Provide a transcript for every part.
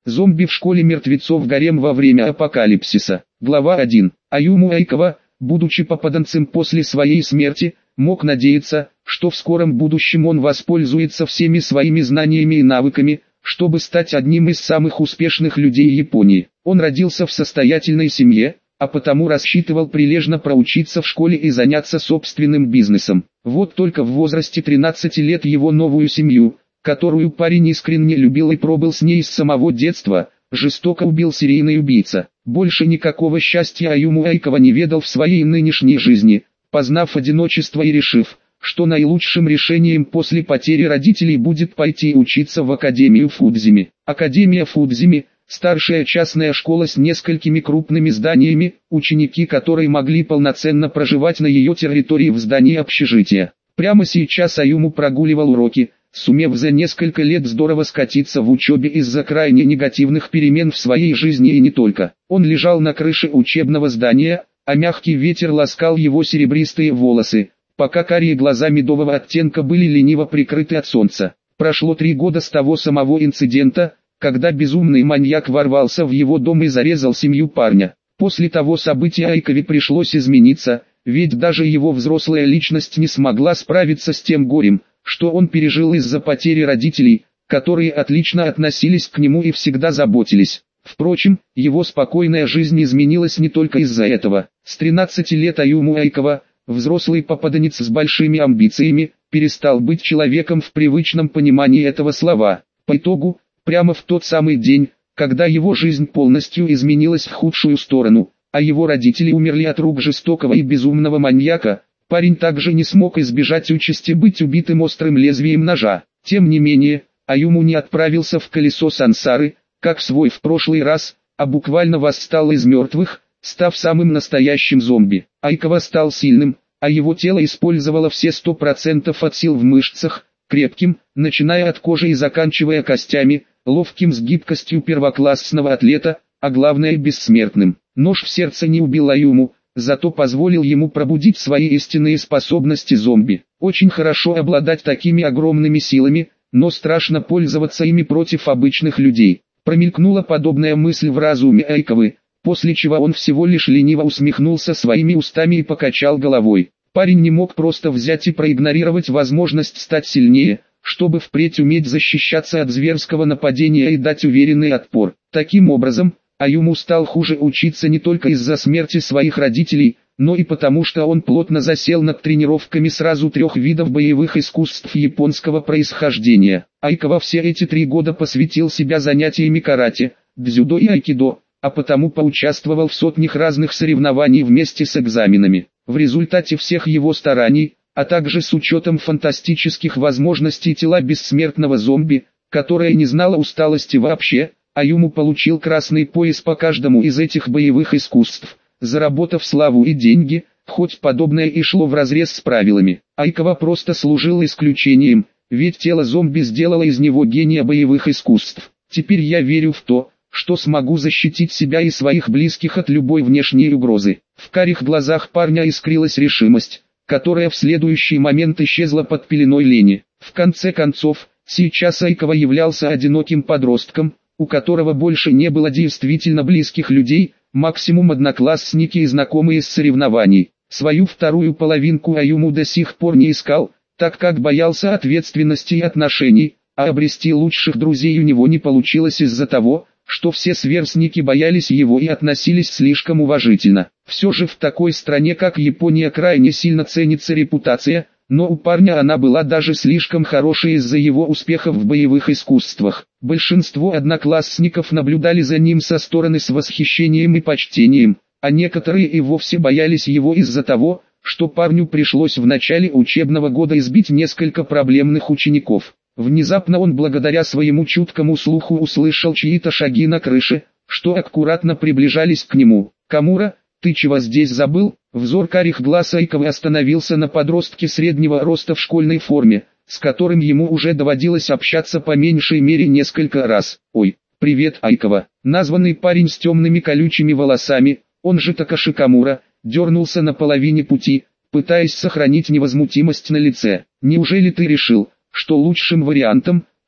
Зомби в школе мертвецов Гарем во время апокалипсиса. Глава 1. Аюму Айкава, будучи попаданцем после своей смерти, мог надеяться, что в скором будущем он воспользуется всеми своими знаниями и навыками, чтобы стать одним из самых успешных людей Японии. Он родился в состоятельной семье, а потому рассчитывал прилежно проучиться в школе и заняться собственным бизнесом. Вот только в возрасте 13 лет его новую семью, которую парень искренне любил и пробыл с ней с самого детства, жестоко убил серийный убийца. Больше никакого счастья Аюму Айкава не ведал в своей нынешней жизни, познав одиночество и решив, что наилучшим решением после потери родителей будет пойти учиться в Академию Фудзими. Академия Фудзими – старшая частная школа с несколькими крупными зданиями, ученики которой могли полноценно проживать на ее территории в здании общежития. Прямо сейчас Аюму прогуливал уроки, сумев за несколько лет здорово скатиться в учебе из-за крайне негативных перемен в своей жизни и не только. Он лежал на крыше учебного здания, а мягкий ветер ласкал его серебристые волосы, пока карие глаза медового оттенка были лениво прикрыты от солнца. Прошло 3 года с того самого инцидента, когда безумный маньяк ворвался в его дом и зарезал семью парня. После того события Айкаве пришлось измениться, ведь даже его взрослая личность не смогла справиться с тем горем, что он пережил из-за потери родителей, которые отлично относились к нему и всегда заботились. Впрочем, его спокойная жизнь изменилась не только из-за этого. С 13 лет Аюму Айкава, взрослый попаданец с большими амбициями, перестал быть человеком в привычном понимании этого слова. По итогу, прямо в тот самый день, когда его жизнь полностью изменилась в худшую сторону, а его родители умерли от рук жестокого и безумного маньяка, парень также не смог избежать участи быть убитым острым лезвием ножа. Тем не менее, Аюму не отправился в колесо сансары, как свой в прошлый раз, а буквально восстал из мертвых, став самым настоящим зомби. Айкава стал сильным, а его тело использовало все 100% от сил в мышцах, крепким, начиная от кожи и заканчивая костями, ловким с гибкостью первоклассного атлета, а главное бессмертным. Нож в сердце не убил Аюму, зато позволил ему пробудить свои истинные способности зомби. Очень хорошо обладать такими огромными силами, но страшно пользоваться ими против обычных людей. Промелькнула подобная мысль в разуме Айкавы, после чего он всего лишь лениво усмехнулся своими устами и покачал головой. Парень не мог просто взять и проигнорировать возможность стать сильнее, чтобы впредь уметь защищаться от зверского нападения и дать уверенный отпор. Таким образом, Аюму стал хуже учиться не только из-за смерти своих родителей, но и потому что он плотно засел над тренировками сразу 3 видов боевых искусств японского происхождения. Айкава все эти 3 года посвятил себя занятиями карате, дзюдо и айкидо, а потому поучаствовал в сотнях разных соревнований вместе с экзаменами. В результате всех его стараний, а также с учетом фантастических возможностей тела бессмертного зомби, которое не знало усталости вообще, Аюму получил красный пояс по каждому из этих боевых искусств, заработав славу и деньги, хоть подобное и шло вразрез с правилами. Айкава просто служил исключением, ведь тело зомби сделало из него гения боевых искусств. Теперь я верю в то, что смогу защитить себя и своих близких от любой внешней угрозы. В карих глазах парня искрилась решимость, которая в следующий момент исчезла под пеленой лени. В конце концов, сейчас Айкава являлся одиноким подростком, у которого больше не было действительно близких людей, максимум одноклассники и знакомые с соревнований. Свою вторую половинку Аюму до сих пор не искал, так как боялся ответственности и отношений, а обрести лучших друзей у него не получилось из-за того, что все сверстники боялись его и относились слишком уважительно. Все же в такой стране как Япония крайне сильно ценится репутация, но у парня она была даже слишком хорошей из-за его успехов в боевых искусствах. Большинство одноклассников наблюдали за ним со стороны с восхищением и почтением, а некоторые и вовсе боялись его из-за того, что парню пришлось в начале учебного года избить несколько проблемных учеников. Внезапно он благодаря своему чуткому слуху услышал чьи-то шаги на крыше, что аккуратно приближались к нему. «Камура, ты чего здесь забыл?» Взор карих глаз Айкавы остановился на подростке среднего роста в школьной форме, с которым ему уже доводилось общаться по меньшей мере несколько раз. «Ой, привет, Айкава!» Названный парень с темными колючими волосами, он же Такаши Камура, дернулся на половине пути, пытаясь сохранить невозмутимость на лице. «Неужели ты решил, что лучшим вариантом,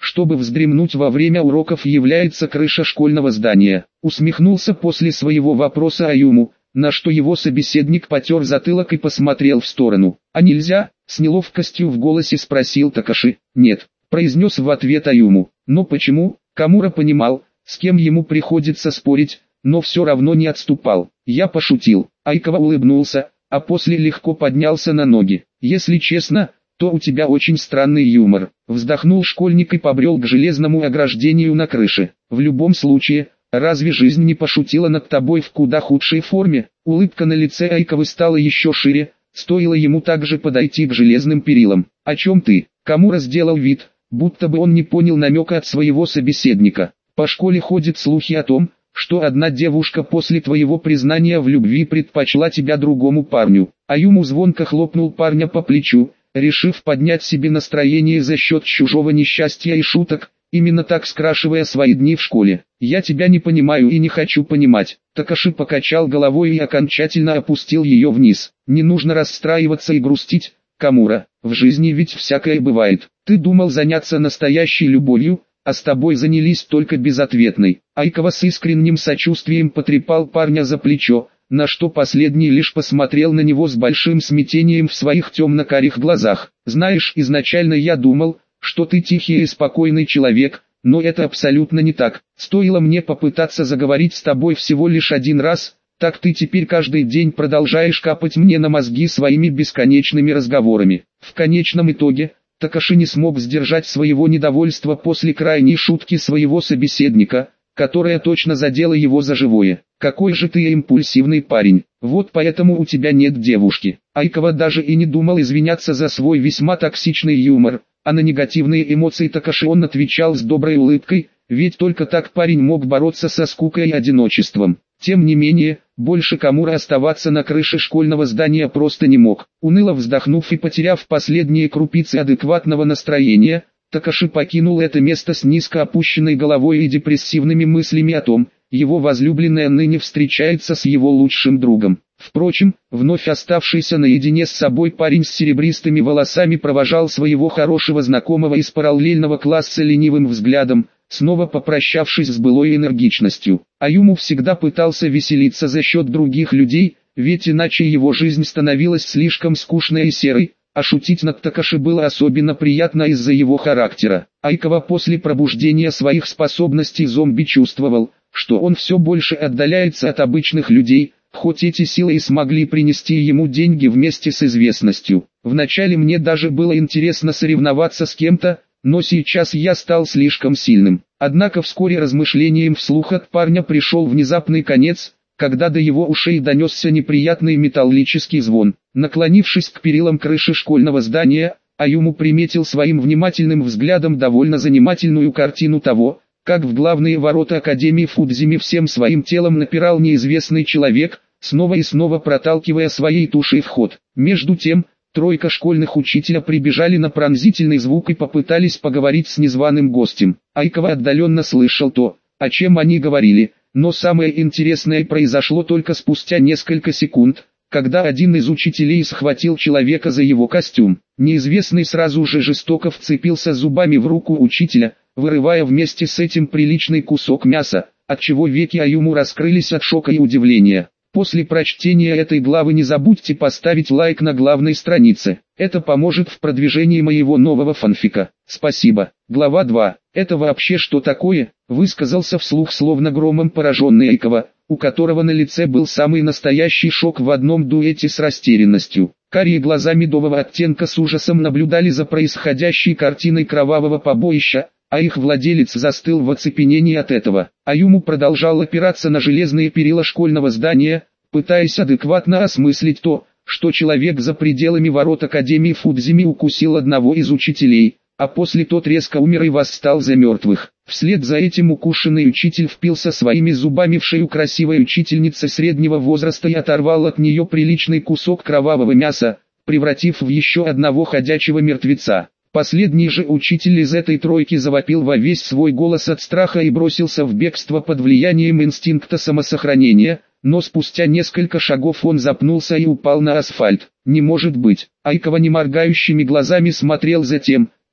чтобы вздремнуть во время уроков, является крыша школьного здания. Усмехнулся после своего вопроса Аюму, на что его собеседник потер затылок и посмотрел в сторону. «А нельзя?» — с неловкостью в голосе спросил Такаши. «Нет», — произнес в ответ Аюму. «Но почему?» Камура понимал, с кем ему приходится спорить, но все равно не отступал. «Я пошутил». Айкава улыбнулся, а после легко поднялся на ноги. «Если честно, то у тебя очень странный юмор», — вздохнул школьник и побрел к железному ограждению на крыше. «В любом случае, разве жизнь не пошутила над тобой в куда худшей форме?» Улыбка на лице Айкавы стала еще шире, стоило ему также подойти к железным перилам. «О чем ты?» Камура сделал вид, будто бы он не понял намека от своего собеседника. «По школе ходят слухи о том, что одна девушка после твоего признания в любви предпочла тебя другому парню». Аюму звонко хлопнул парня по плечу, решив поднять себе настроение за счет чужого несчастья и шуток, именно так скрашивая свои дни в школе. «Я тебя не понимаю и не хочу понимать». Такаши покачал головой и окончательно опустил ее вниз. «Не нужно расстраиваться и грустить, Камура, в жизни ведь всякое бывает. Ты думал заняться настоящей любовью, а с тобой занялись только безответной». Айкава с искренним сочувствием потрепал парня за плечо, на что последний лишь посмотрел на него с большим смятением в своих темно-карих глазах. «Знаешь, изначально я думал, что ты тихий и спокойный человек, но это абсолютно не так. Стоило мне попытаться заговорить с тобой всего лишь один раз, так ты теперь каждый день продолжаешь капать мне на мозги своими бесконечными разговорами». В конечном итоге, Такаши не смог сдержать своего недовольства после крайней шутки своего собеседника, которая точно задела его за живое. «Какой же ты импульсивный парень, вот поэтому у тебя нет девушки». Айкава даже и не думал извиняться за свой весьма токсичный юмор, а на негативные эмоции Такаши он отвечал с доброй улыбкой, ведь только так парень мог бороться со скукой и одиночеством. Тем не менее, больше Камура оставаться на крыше школьного здания просто не мог. Уныло вздохнув и потеряв последние крупицы адекватного настроения, Такаши покинул это место с низко опущенной головой и депрессивными мыслями о том, его возлюбленная ныне встречается с его лучшим другом. Впрочем, вновь оставшийся наедине с собой парень с серебристыми волосами провожал своего хорошего знакомого из параллельного класса ленивым взглядом, снова попрощавшись с былой энергичностью. Аюму всегда пытался веселиться за счет других людей, ведь иначе его жизнь становилась слишком скучной и серой, а шутить над Такаши было особенно приятно из-за его характера. Айкава после пробуждения своих способностей зомби чувствовал, что он все больше отдаляется от обычных людей, хоть эти силы и смогли принести ему деньги вместе с известностью. «Вначале мне даже было интересно соревноваться с кем-то, но сейчас я стал слишком сильным». Однако вскоре размышлением вслух от парня пришел внезапный конец, когда до его ушей донесся неприятный металлический звон. Наклонившись к перилам крыши школьного здания, Аюму приметил своим внимательным взглядом довольно занимательную картину того, как в главные ворота Академии Фудзими всем своим телом напирал неизвестный человек, снова и снова проталкивая своей тушей вход. Между тем, тройка школьных учителя прибежали на пронзительный звук и попытались поговорить с незваным гостем. Айкава отдаленно слышал то, о чем они говорили, но самое интересное произошло только спустя несколько секунд, когда один из учителей схватил человека за его костюм. Неизвестный сразу же жестоко вцепился зубами в руку учителя, вырывая вместе с этим приличный кусок мяса, отчего веки Аюму раскрылись от шока и удивления. После прочтения этой главы не забудьте поставить лайк на главной странице. Это поможет в продвижении моего нового фанфика. Спасибо. Глава 2. «Это вообще что такое?» — высказался вслух словно громом пораженный Айкава, у которого на лице был самый настоящий шок в одном дуэте с растерянностью. Карие глаза медового оттенка с ужасом наблюдали за происходящей картиной кровавого побоища, а их владелец застыл в оцепенении от этого. Аюму продолжал опираться на железные перила школьного здания, пытаясь адекватно осмыслить то, что человек за пределами ворот Академии Фудзими укусил одного из учителей, а после тот резко умер и восстал за мертвых. Вслед за этим укушенный учитель впился своими зубами в шею красивой учительницы среднего возраста и оторвал от нее приличный кусок кровавого мяса, превратив в еще одного ходячего мертвеца. Последний же учитель из этой тройки завопил во весь свой голос от страха и бросился в бегство под влиянием инстинкта самосохранения, но спустя несколько шагов он запнулся и упал на асфальт. «Не может быть!» Айкава неморгающими глазами смотрел за тем,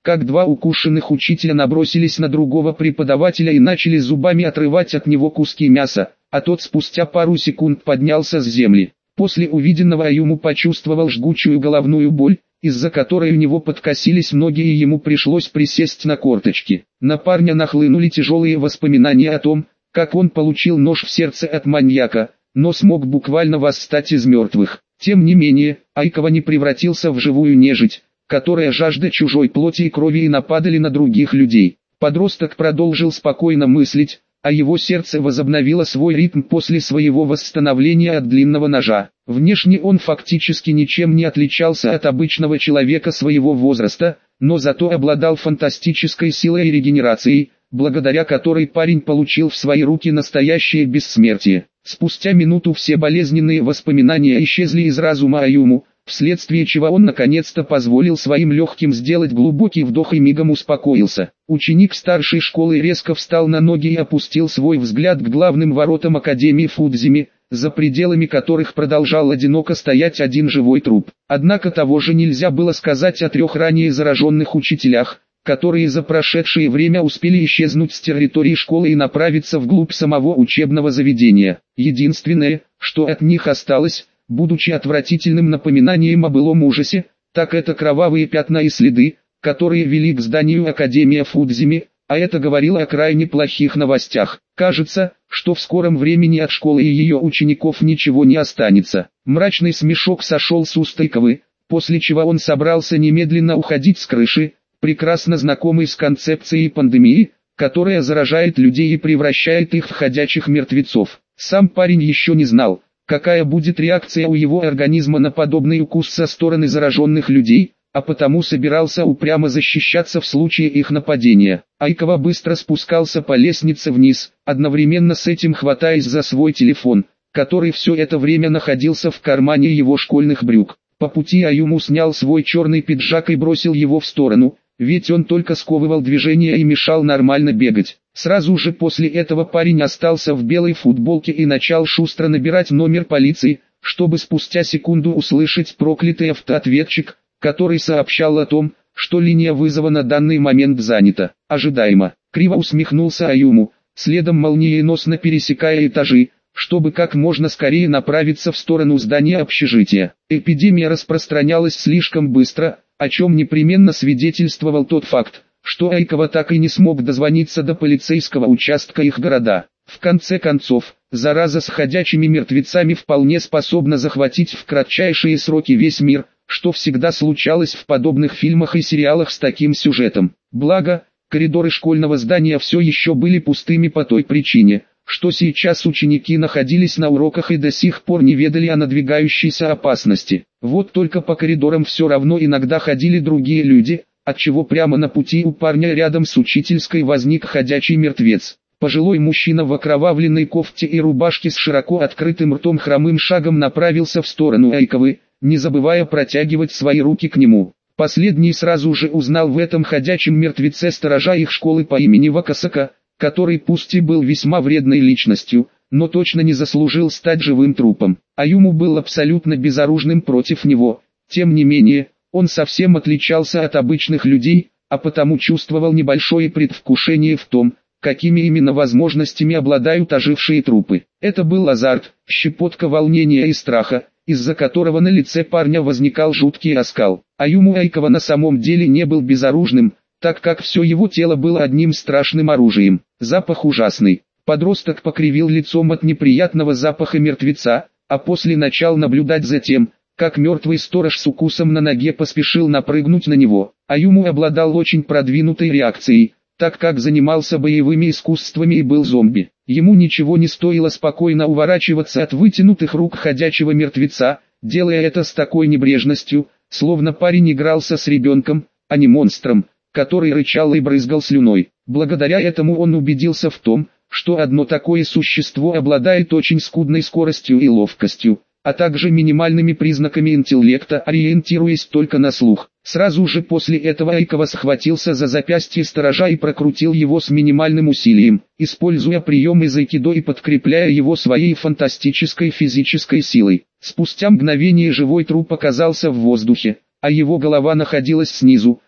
как два укушенных учителя набросились на другого преподавателя и начали зубами отрывать от него куски мяса, а тот спустя пару секунд поднялся с земли. После увиденного Аюму почувствовал жгучую головную боль, из-за которой у него подкосились ноги и ему пришлось присесть на корточки. На парня нахлынули тяжелые воспоминания о том, как он получил нож в сердце от маньяка, но смог буквально восстать из мертвых. Тем не менее, Айкава не превратился в живую нежить, которая жажда чужой плоти и крови и нападали на других людей. Подросток продолжил спокойно мыслить, а его сердце возобновило свой ритм после своего восстановления от длинного ножа. Внешне он фактически ничем не отличался от обычного человека своего возраста, но зато обладал фантастической силой и регенерацией, благодаря которой парень получил в свои руки настоящее бессмертие. Спустя минуту все болезненные воспоминания исчезли из разума Аюму, вследствие чего он наконец-то позволил своим легким сделать глубокий вдох и мигом успокоился. Ученик старшей школы резко встал на ноги и опустил свой взгляд к главным воротам Академии Фудзими, за пределами которых продолжал одиноко стоять один живой труп. Однако того же нельзя было сказать о 3 ранее зараженных учителях, которые за прошедшее время успели исчезнуть с территории школы и направиться вглубь самого учебного заведения. Единственное, что от них осталось, будучи отвратительным напоминанием о былом ужасе, так это кровавые пятна и следы, которые вели к зданию Академии Фудзими, а это говорило о крайне плохих новостях. Кажется, что в скором времени от школы и ее учеников ничего не останется. Мрачный смешок сошел с уст Айкавы, после чего он собрался немедленно уходить с крыши, прекрасно знакомый с концепцией пандемии, которая заражает людей и превращает их в ходячих мертвецов. Сам парень еще не знал, какая будет реакция у его организма на подобный укус со стороны зараженных людей, а потому собирался упрямо защищаться в случае их нападения. Айкава быстро спускался по лестнице вниз, одновременно с этим хватаясь за свой телефон, который все это время находился в кармане его школьных брюк. По пути Аюму снял свой черный пиджак и бросил его в сторону, ведь он только сковывал движение и мешал нормально бегать. Сразу же после этого парень остался в белой футболке и начал шустро набирать номер полиции, чтобы спустя секунду услышать проклятый автоответчик, который сообщал о том, что линия вызова на данный момент занята. Ожидаемо. Криво усмехнулся Аюму, следом молниеносно пересекая этажи, чтобы как можно скорее направиться в сторону здания общежития. Эпидемия распространялась слишком быстро, о чем непременно свидетельствовал тот факт, что Айкава так и не смог дозвониться до полицейского участка их города. В конце концов, зараза с ходячими мертвецами вполне способна захватить в кратчайшие сроки весь мир, что всегда случалось в подобных фильмах и сериалах с таким сюжетом. Благо, коридоры школьного здания все еще были пустыми по той причине, что сейчас ученики находились на уроках и до сих пор не ведали о надвигающейся опасности. Вот только по коридорам все равно иногда ходили другие люди, отчего прямо на пути у парня рядом с учительской возник ходячий мертвец. Пожилой мужчина в окровавленной кофте и рубашке с широко открытым ртом хромым шагом направился в сторону Айкавы, не забывая протягивать свои руки к нему. Последний сразу же узнал в этом ходячем мертвеце сторожа их школы по имени Вакасака, который пусть и был весьма вредной личностью, но точно не заслужил стать живым трупом. Аюму был абсолютно безоружным против него. Тем не менее, он совсем отличался от обычных людей, а потому чувствовал небольшое предвкушение в том, какими именно возможностями обладают ожившие трупы. Это был азарт, щепотка волнения и страха, из-за которого на лице парня возникал жуткий оскал. Аюму Айкава на самом деле не был безоружным, так как все его тело было одним страшным оружием. Запах ужасный. Подросток покривил лицом от неприятного запаха мертвеца, а после начал наблюдать за тем, как мертвый сторож с укусом на ноге поспешил напрыгнуть на него. Аюму обладал очень продвинутой реакцией, так как занимался боевыми искусствами и был зомби. Ему ничего не стоило спокойно уворачиваться от вытянутых рук ходячего мертвеца, делая это с такой небрежностью, словно парень игрался с ребенком, а не монстром, который рычал и брызгал слюной. Благодаря этому он убедился в том, что одно такое существо обладает очень скудной скоростью и ловкостью, а также минимальными признаками интеллекта, ориентируясь только на слух. Сразу же после этого Айкава схватился за запястье сторожа и прокрутил его с минимальным усилием, используя прием из айкидо и подкрепляя его своей фантастической физической силой. Спустя мгновение живой труп оказался в воздухе, а его голова находилась снизу,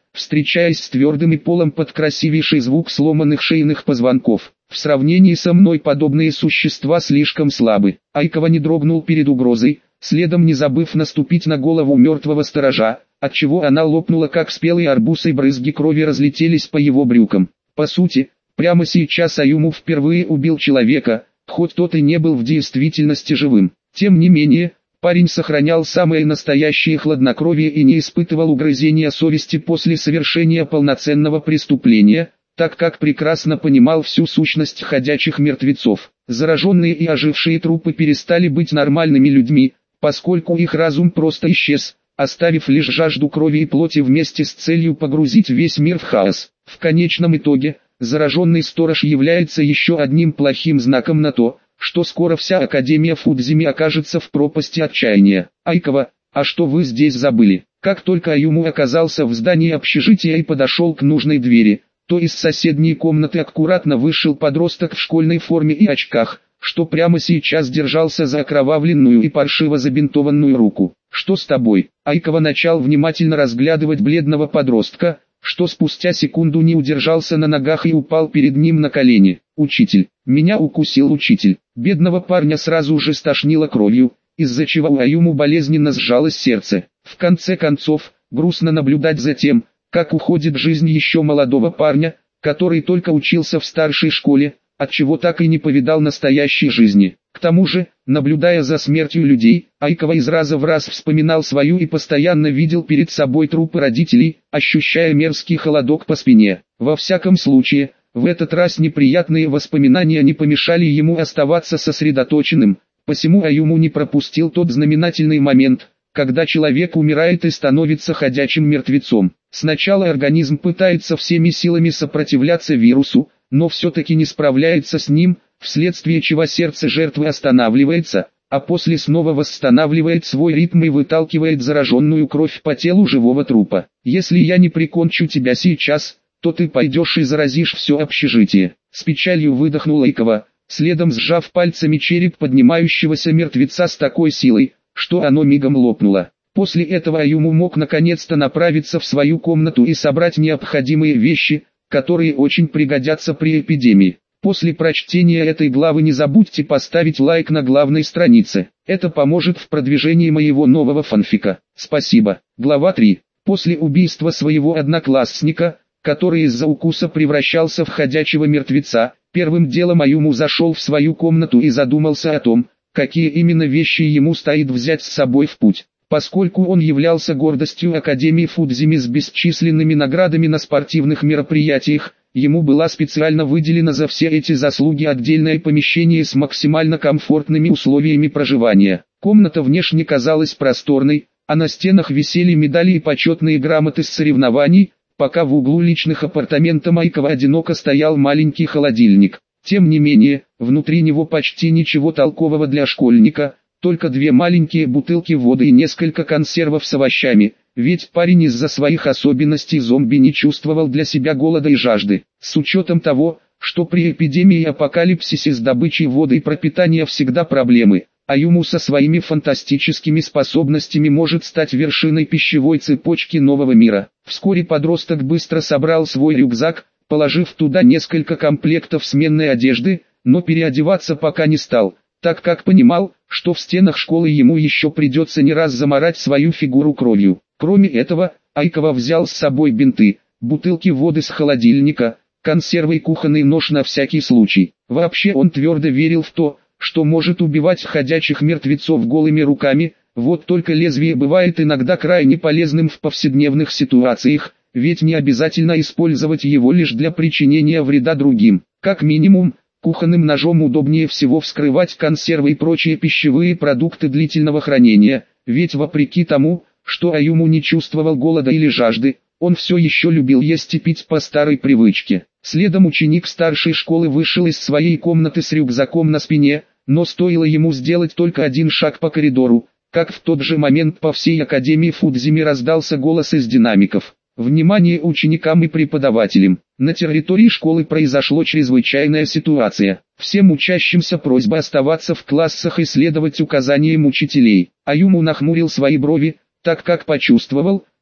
встречаясь с твердым и полом под красивейший звук сломанных шейных позвонков. В сравнении со мной подобные существа слишком слабы. Айкова не дрогнул перед угрозой, следом не забыв наступить на голову мертвого сторожа, отчего она лопнула как спелый арбуз и брызги крови разлетелись по его брюкам. По сути, прямо сейчас Аюму впервые убил человека, хоть тот и не был в действительности живым. Тем не менее, парень сохранял самое настоящее хладнокровие и не испытывал угрызения совести после совершения полноценного преступления, так как прекрасно понимал всю сущность ходячих мертвецов. Зараженные и ожившие трупы перестали быть нормальными людьми, поскольку их разум просто исчез, оставив лишь жажду крови и плоти вместе с целью погрузить весь мир в хаос. В конечном итоге, зараженный сторож является еще одним плохим знаком на то, что скоро вся Академия Фудзими окажется в пропасти отчаяния. Айкова, а что вы здесь забыли? Как только Аюму оказался в здании общежития и подошел к нужной двери, то из соседней комнаты аккуратно вышел подросток в школьной форме и очках, что прямо сейчас держался за окровавленную и паршиво забинтованную руку. «Что с тобой?» Айкова начал внимательно разглядывать бледного подростка, что спустя секунду не удержался на ногах и упал перед ним на колени. «Учитель, меня укусил учитель». Бедного парня сразу же стошнило кровью, из-за чего у Аюму болезненно сжалось сердце. В конце концов, грустно наблюдать за тем, как уходит жизнь еще молодого парня, который только учился в старшей школе, отчего так и не повидал настоящей жизни. К тому же, наблюдая за смертью людей, Айкова из раза в раз вспоминал свою и постоянно видел перед собой трупы родителей, ощущая мерзкий холодок по спине. Во всяком случае, в этот раз неприятные воспоминания не помешали ему оставаться сосредоточенным, посему Аюму не пропустил тот знаменательный момент, когда человек умирает и становится ходячим мертвецом. Сначала организм пытается всеми силами сопротивляться вирусу, но все-таки не справляется с ним, вследствие чего сердце жертвы останавливается, а после снова восстанавливает свой ритм и выталкивает зараженную кровь по телу живого трупа. «Если я не прикончу тебя сейчас, то ты пойдешь и заразишь все общежитие». С печалью выдохнула Айкова, следом сжав пальцами череп поднимающегося мертвеца с такой силой, что оно мигом лопнуло. После этого Аюму мог наконец-то направиться в свою комнату и собрать необходимые вещи, которые очень пригодятся при эпидемии. После прочтения этой главы не забудьте поставить лайк на главной странице. Это поможет в продвижении моего нового фанфика. Спасибо. Глава 3. После убийства своего одноклассника, который из-за укуса превращался в ходячего мертвеца, первым делом Аюму зашел в свою комнату и задумался о том, какие именно вещи ему стоит взять с собой в путь. Поскольку он являлся гордостью Академии Фудзими с бесчисленными наградами на спортивных мероприятиях, ему была специально выделена за все эти заслуги отдельное помещение с максимально комфортными условиями проживания. Комната внешне казалась просторной, а на стенах висели медали и почетные грамоты с соревнований, пока в углу личных апартаментов Айкова одиноко стоял маленький холодильник. Тем не менее, внутри него почти ничего толкового для школьника, только две маленькие бутылки воды и несколько консервов с овощами, ведь парень из-за своих особенностей зомби не чувствовал для себя голода и жажды. С учетом того, что при эпидемии и апокалипсисе с добычей воды и пропитания всегда проблемы, Аюму со своими фантастическими способностями может стать вершиной пищевой цепочки нового мира. Вскоре подросток быстро собрал свой рюкзак, положив туда несколько комплектов сменной одежды, но переодеваться пока не стал, так как понимал, что в стенах школы ему еще придется не раз замарать свою фигуру кровью. Кроме этого, Айкова взял с собой бинты, бутылки воды с холодильника, консервы и кухонный нож на всякий случай. Вообще он твердо верил в то, что может убивать ходячих мертвецов голыми руками, вот только лезвие бывает иногда крайне полезным в повседневных ситуациях, ведь не обязательно использовать его лишь для причинения вреда другим. Как минимум, кухонным ножом удобнее всего вскрывать консервы и прочие пищевые продукты длительного хранения, ведь вопреки тому, что Аюму не чувствовал голода или жажды, он все еще любил есть и пить по старой привычке. Следом ученик старшей школы вышел из своей комнаты с рюкзаком на спине, но стоило ему сделать только один шаг по коридору, как в тот же момент по всей Академии Фудзими раздался голос из динамиков. Внимание ученикам и преподавателям! На территории школы произошла чрезвычайная ситуация. Всем учащимся просьба оставаться в классах и следовать указаниям учителей. Аюму нахмурил свои брови, так как почувствовал,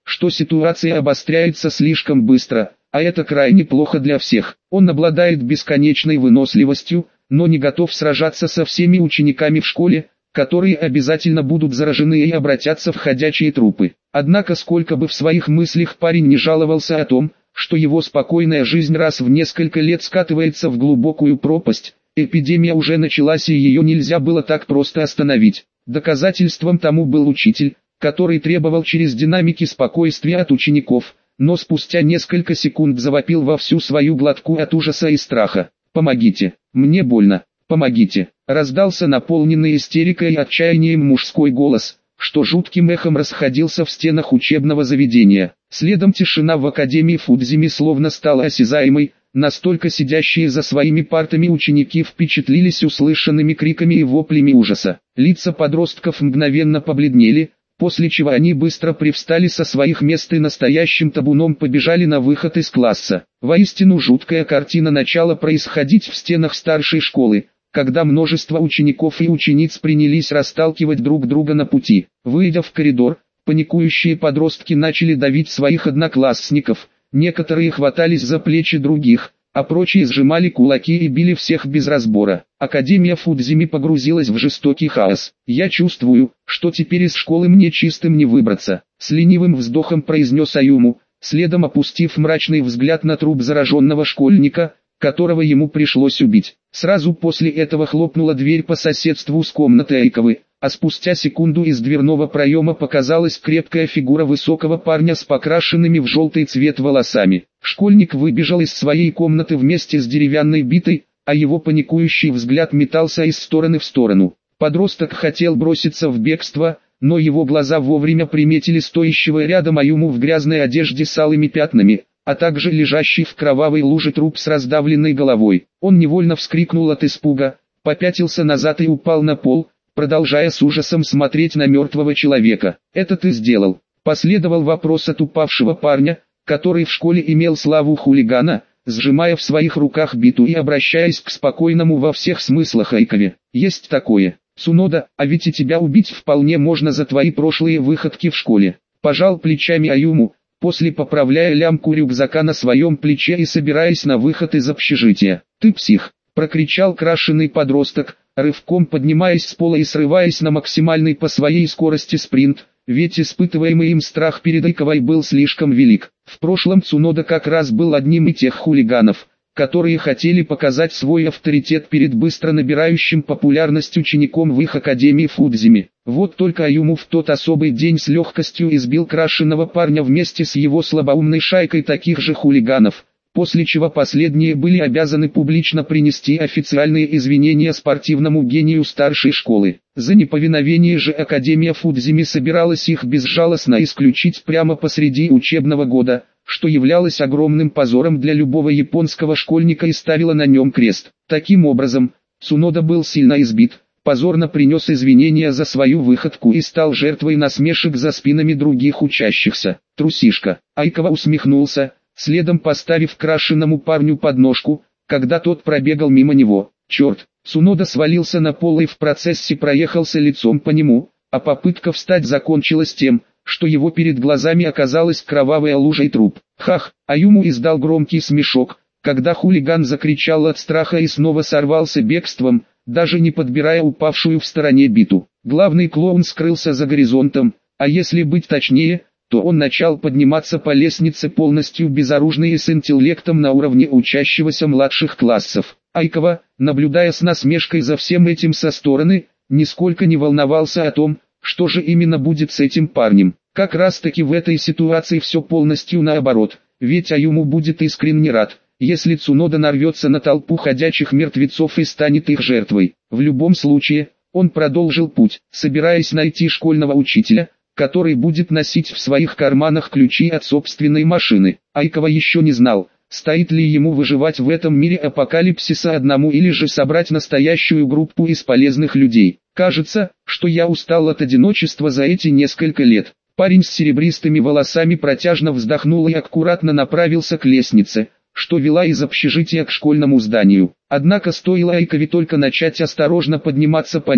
что ситуация обостряется слишком быстро, а это крайне плохо для всех. Он обладает бесконечной выносливостью, но не готов сражаться со всеми учениками в школе, которые обязательно будут заражены и обратятся в ходячие трупы. Однако сколько бы в своих мыслях парень не жаловался о том, что его спокойная жизнь раз в несколько лет скатывается в глубокую пропасть, эпидемия уже началась и ее нельзя было так просто остановить. Доказательством тому был учитель, который требовал через динамики спокойствия от учеников, но спустя несколько секунд завопил во всю свою глотку от ужаса и страха. «Помогите! Мне больно! Помогите!» Раздался наполненный истерикой и отчаянием мужской голос, что жутким эхом расходился в стенах учебного заведения. Следом тишина в Академии Фудзими словно стала осязаемой, настолько сидящие за своими партами ученики впечатлились услышанными криками и воплями ужаса. Лица подростков мгновенно побледнели, после чего они быстро привстали со своих мест и настоящим табуном побежали на выход из класса. Воистину жуткая картина начала происходить в стенах старшей школы, когда множество учеников и учениц принялись расталкивать друг друга на пути. Выйдя в коридор, паникующие подростки начали давить своих одноклассников, некоторые хватались за плечи других, а прочие сжимали кулаки и били всех без разбора. Академия Фудзими погрузилась в жестокий хаос. «Я чувствую, что теперь из школы мне чистым не выбраться», — с ленивым вздохом произнес Аюму, следом опустив мрачный взгляд на труп зараженного школьника, которого ему пришлось убить. Сразу после этого хлопнула дверь по соседству с комнатой Айковы, а спустя секунду из дверного проема показалась крепкая фигура высокого парня с покрашенными в желтый цвет волосами. Школьник выбежал из своей комнаты вместе с деревянной битой, а его паникующий взгляд метался из стороны в сторону. Подросток хотел броситься в бегство, но его глаза вовремя приметили стоящего рядом Аюму в грязной одежде с алыми пятнами, а также лежащий в кровавой луже труп с раздавленной головой. Он невольно вскрикнул от испуга, попятился назад и упал на пол, продолжая с ужасом смотреть на мертвого человека. «Это ты сделал?» — последовал вопрос от упавшего парня, который в школе имел славу хулигана, сжимая в своих руках биту и обращаясь к спокойному во всех смыслах Айкове. «Есть такое. Цунода, а ведь и тебя убить вполне можно за твои прошлые выходки в школе». Пожал плечами Аюму, после поправляя лямку рюкзака на своем плече и собираясь на выход из общежития. «Ты псих!» — прокричал крашеный подросток, рывком поднимаясь с пола и срываясь на максимальный по своей скорости спринт, ведь испытываемый им страх перед Айковой был слишком велик. В прошлом Цунода как раз был одним из тех хулиганов, которые хотели показать свой авторитет перед быстро набирающим популярность учеником в их Академии Фудзими. Вот только Аюму в тот особый день с легкостью избил крашеного парня вместе с его слабоумной шайкой таких же хулиганов, после чего последние были обязаны публично принести официальные извинения спортивному гению старшей школы. За неповиновение же Академия Фудзими собиралась их безжалостно исключить прямо посреди учебного года, что являлось огромным позором для любого японского школьника и ставило на нем крест. Таким образом, Цунода был сильно избит, позорно принес извинения за свою выходку и стал жертвой насмешек за спинами других учащихся. «Трусишка!» Айкова усмехнулся, следом поставив крашенному парню подножку, когда тот пробегал мимо него. «Черт!» Цунода свалился на пол и в процессе проехался лицом по нему, а попытка встать закончилась тем, что его перед глазами оказалась кровавая лужа и труп. «Хах!» Аюму издал громкий смешок, когда хулиган закричал от страха и снова сорвался бегством, даже не подбирая упавшую в стороне биту. Главный клоун скрылся за горизонтом, а если быть точнее, то он начал подниматься по лестнице полностью безоружный и с интеллектом на уровне учащегося младших классов. Айкова, наблюдая с насмешкой за всем этим со стороны, нисколько не волновался о том, что же именно будет с этим парнем. Как раз таки в этой ситуации все полностью наоборот, ведь Аюму будет искренне рад, если Цунода нарвется на толпу ходячих мертвецов и станет их жертвой. В любом случае, он продолжил путь, собираясь найти школьного учителя, который будет носить в своих карманах ключи от собственной машины. Айкова еще не знал, стоит ли ему выживать в этом мире апокалипсиса одному или же собрать настоящую группу из полезных людей. «Кажется, что я устал от одиночества за эти несколько лет». Парень с серебристыми волосами протяжно вздохнул и аккуратно направился к лестнице, что вела из общежития к школьному зданию. Однако стоило Айкове только начать осторожно подниматься по ней,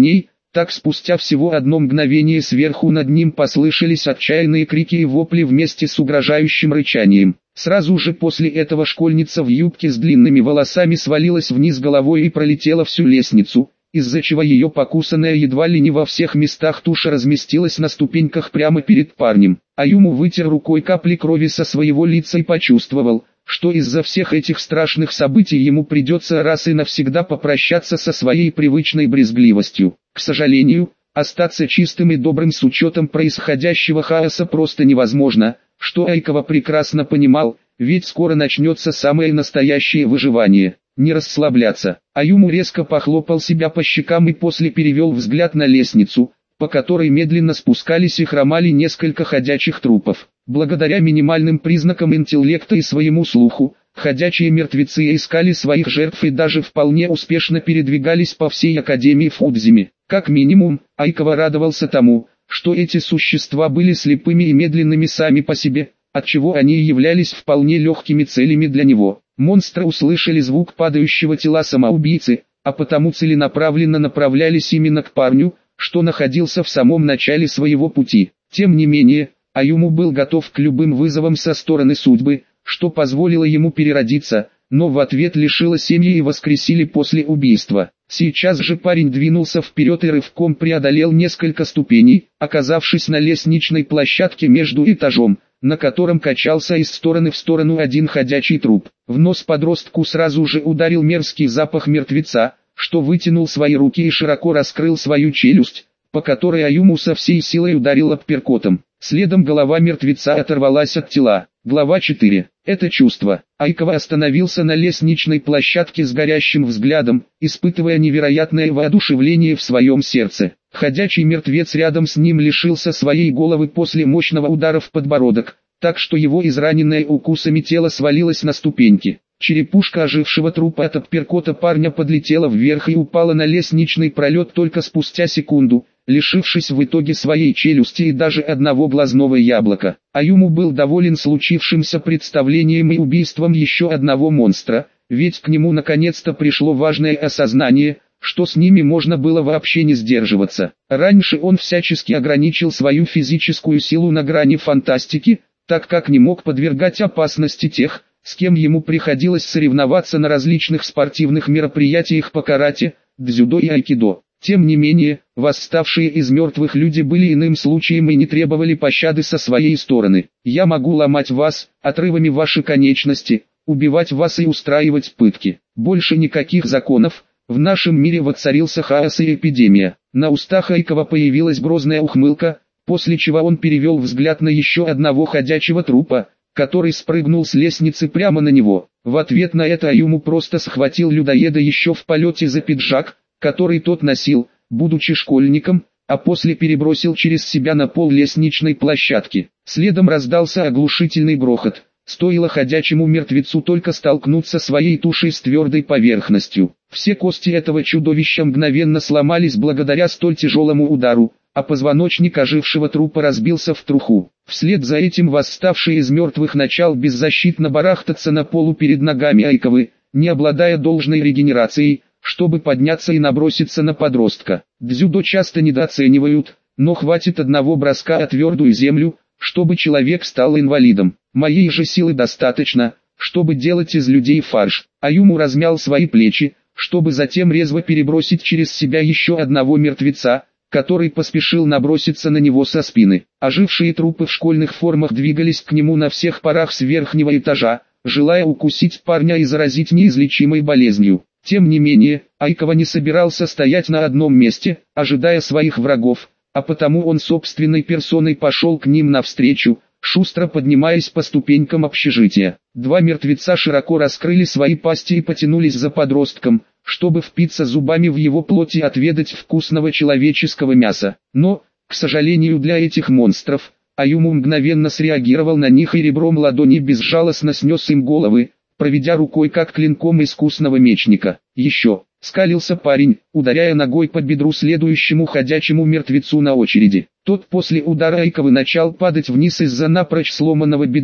Так спустя всего одно мгновение сверху над ним послышались отчаянные крики и вопли вместе с угрожающим рычанием. Сразу же после этого школьница в юбке с длинными волосами свалилась вниз головой и пролетела всю лестницу, из-за чего ее покусанная едва ли не во всех местах туша разместилась на ступеньках прямо перед парнем. Аюму вытер рукой капли крови со своего лица и почувствовал, что из-за всех этих страшных событий ему придется раз и навсегда попрощаться со своей привычной брезгливостью. К сожалению, остаться чистым и добрым с учетом происходящего хаоса просто невозможно, что Айкава прекрасно понимал, ведь скоро начнется самое настоящее выживание. Не расслабляться. Аюму резко похлопал себя по щекам и после перевел взгляд на лестницу, по которой медленно спускались и хромали несколько ходячих трупов. Благодаря минимальным признакам интеллекта и своему слуху, ходячие мертвецы искали своих жертв и даже вполне успешно передвигались по всей Академии Фудзими. Как минимум, Айкава радовался тому, что эти существа были слепыми и медленными сами по себе, отчего они являлись вполне легкими целями для него. Монстры услышали звук падающего тела самоубийцы, а потому целенаправленно направлялись именно к парню, что находился в самом начале своего пути. Тем не менее, Аюму был готов к любым вызовам со стороны судьбы, что позволило ему переродиться, но в ответ лишило семьи и воскресили после убийства. Сейчас же парень двинулся вперед и рывком преодолел несколько ступеней, оказавшись на лестничной площадке между этажом, на котором качался из стороны в сторону один ходячий труп. В нос подростку сразу же ударил мерзкий запах мертвеца, что вытянул свои руки и широко раскрыл свою челюсть, по которой Аюму со всей силой ударил апперкотом. Следом голова мертвеца оторвалась от тела. Глава 4. Это чувство. Айкава остановился на лестничной площадке с горящим взглядом, испытывая невероятное воодушевление в своем сердце. Ходячий мертвец рядом с ним лишился своей головы после мощного удара в подбородок, так что его израненное укусами тело свалилось на ступеньки. Черепушка ожившего трупа от апперкота парня подлетела вверх и упала на лестничный пролет только спустя секунду, лишившись в итоге своей челюсти и даже одного глазного яблока. Аюму был доволен случившимся представлением и убийством еще одного монстра, ведь к нему наконец-то пришло важное осознание, что с ними можно было вообще не сдерживаться. Раньше он всячески ограничил свою физическую силу на грани фантастики, так как не мог подвергать опасности тех, с кем ему приходилось соревноваться на различных спортивных мероприятиях по карате, дзюдо и айкидо. Тем не менее, восставшие из мертвых люди были иным случаем и не требовали пощады со своей стороны. «Я могу ломать вас, отрывами ваши конечности, убивать вас и устраивать пытки. Больше никаких законов, в нашем мире воцарился хаос и эпидемия». На устах Айкава появилась грозная ухмылка, после чего он перевел взгляд на еще одного ходячего трупа, который спрыгнул с лестницы прямо на него. В ответ на это Аюму просто схватил людоеда еще в полете за пиджак, который тот носил, будучи школьником, а после перебросил через себя на пол лестничной площадки. Следом раздался оглушительный грохот. Стоило ходячему мертвецу только столкнуться своей тушей с твердой поверхностью. Все кости этого чудовища мгновенно сломались благодаря столь тяжелому удару, а позвоночник ожившего трупа разбился в труху. Вслед за этим восставший из мертвых начал беззащитно барахтаться на полу перед ногами Айкавы, не обладая должной регенерацией, чтобы подняться и наброситься на подростка. Дзюдо часто недооценивают, но хватит одного броска о твердую землю, чтобы человек стал инвалидом. Моей же силы достаточно, чтобы делать из людей фарш. Аюму размял свои плечи, чтобы затем резво перебросить через себя еще одного мертвеца, который поспешил наброситься на него со спины. Ожившие трупы в школьных формах двигались к нему на всех парах с верхнего этажа, желая укусить парня и заразить неизлечимой болезнью. Тем не менее, Айкава не собирался стоять на одном месте, ожидая своих врагов, а потому он собственной персоной пошел к ним навстречу, шустро поднимаясь по ступенькам общежития. Два мертвеца широко раскрыли свои пасти и потянулись за подростком, чтобы впиться зубами в его плоть и отведать вкусного человеческого мяса. Но, к сожалению для этих монстров, Аюму мгновенно среагировал на них и ребром ладони безжалостно снес им головы, проведя рукой как клинком искусного мечника. Еще, скалился парень, ударяя ногой по бедру следующему ходячему мертвецу на очереди. Тот после удара Айкавы начал падать вниз из-за напрочь сломанного бедра,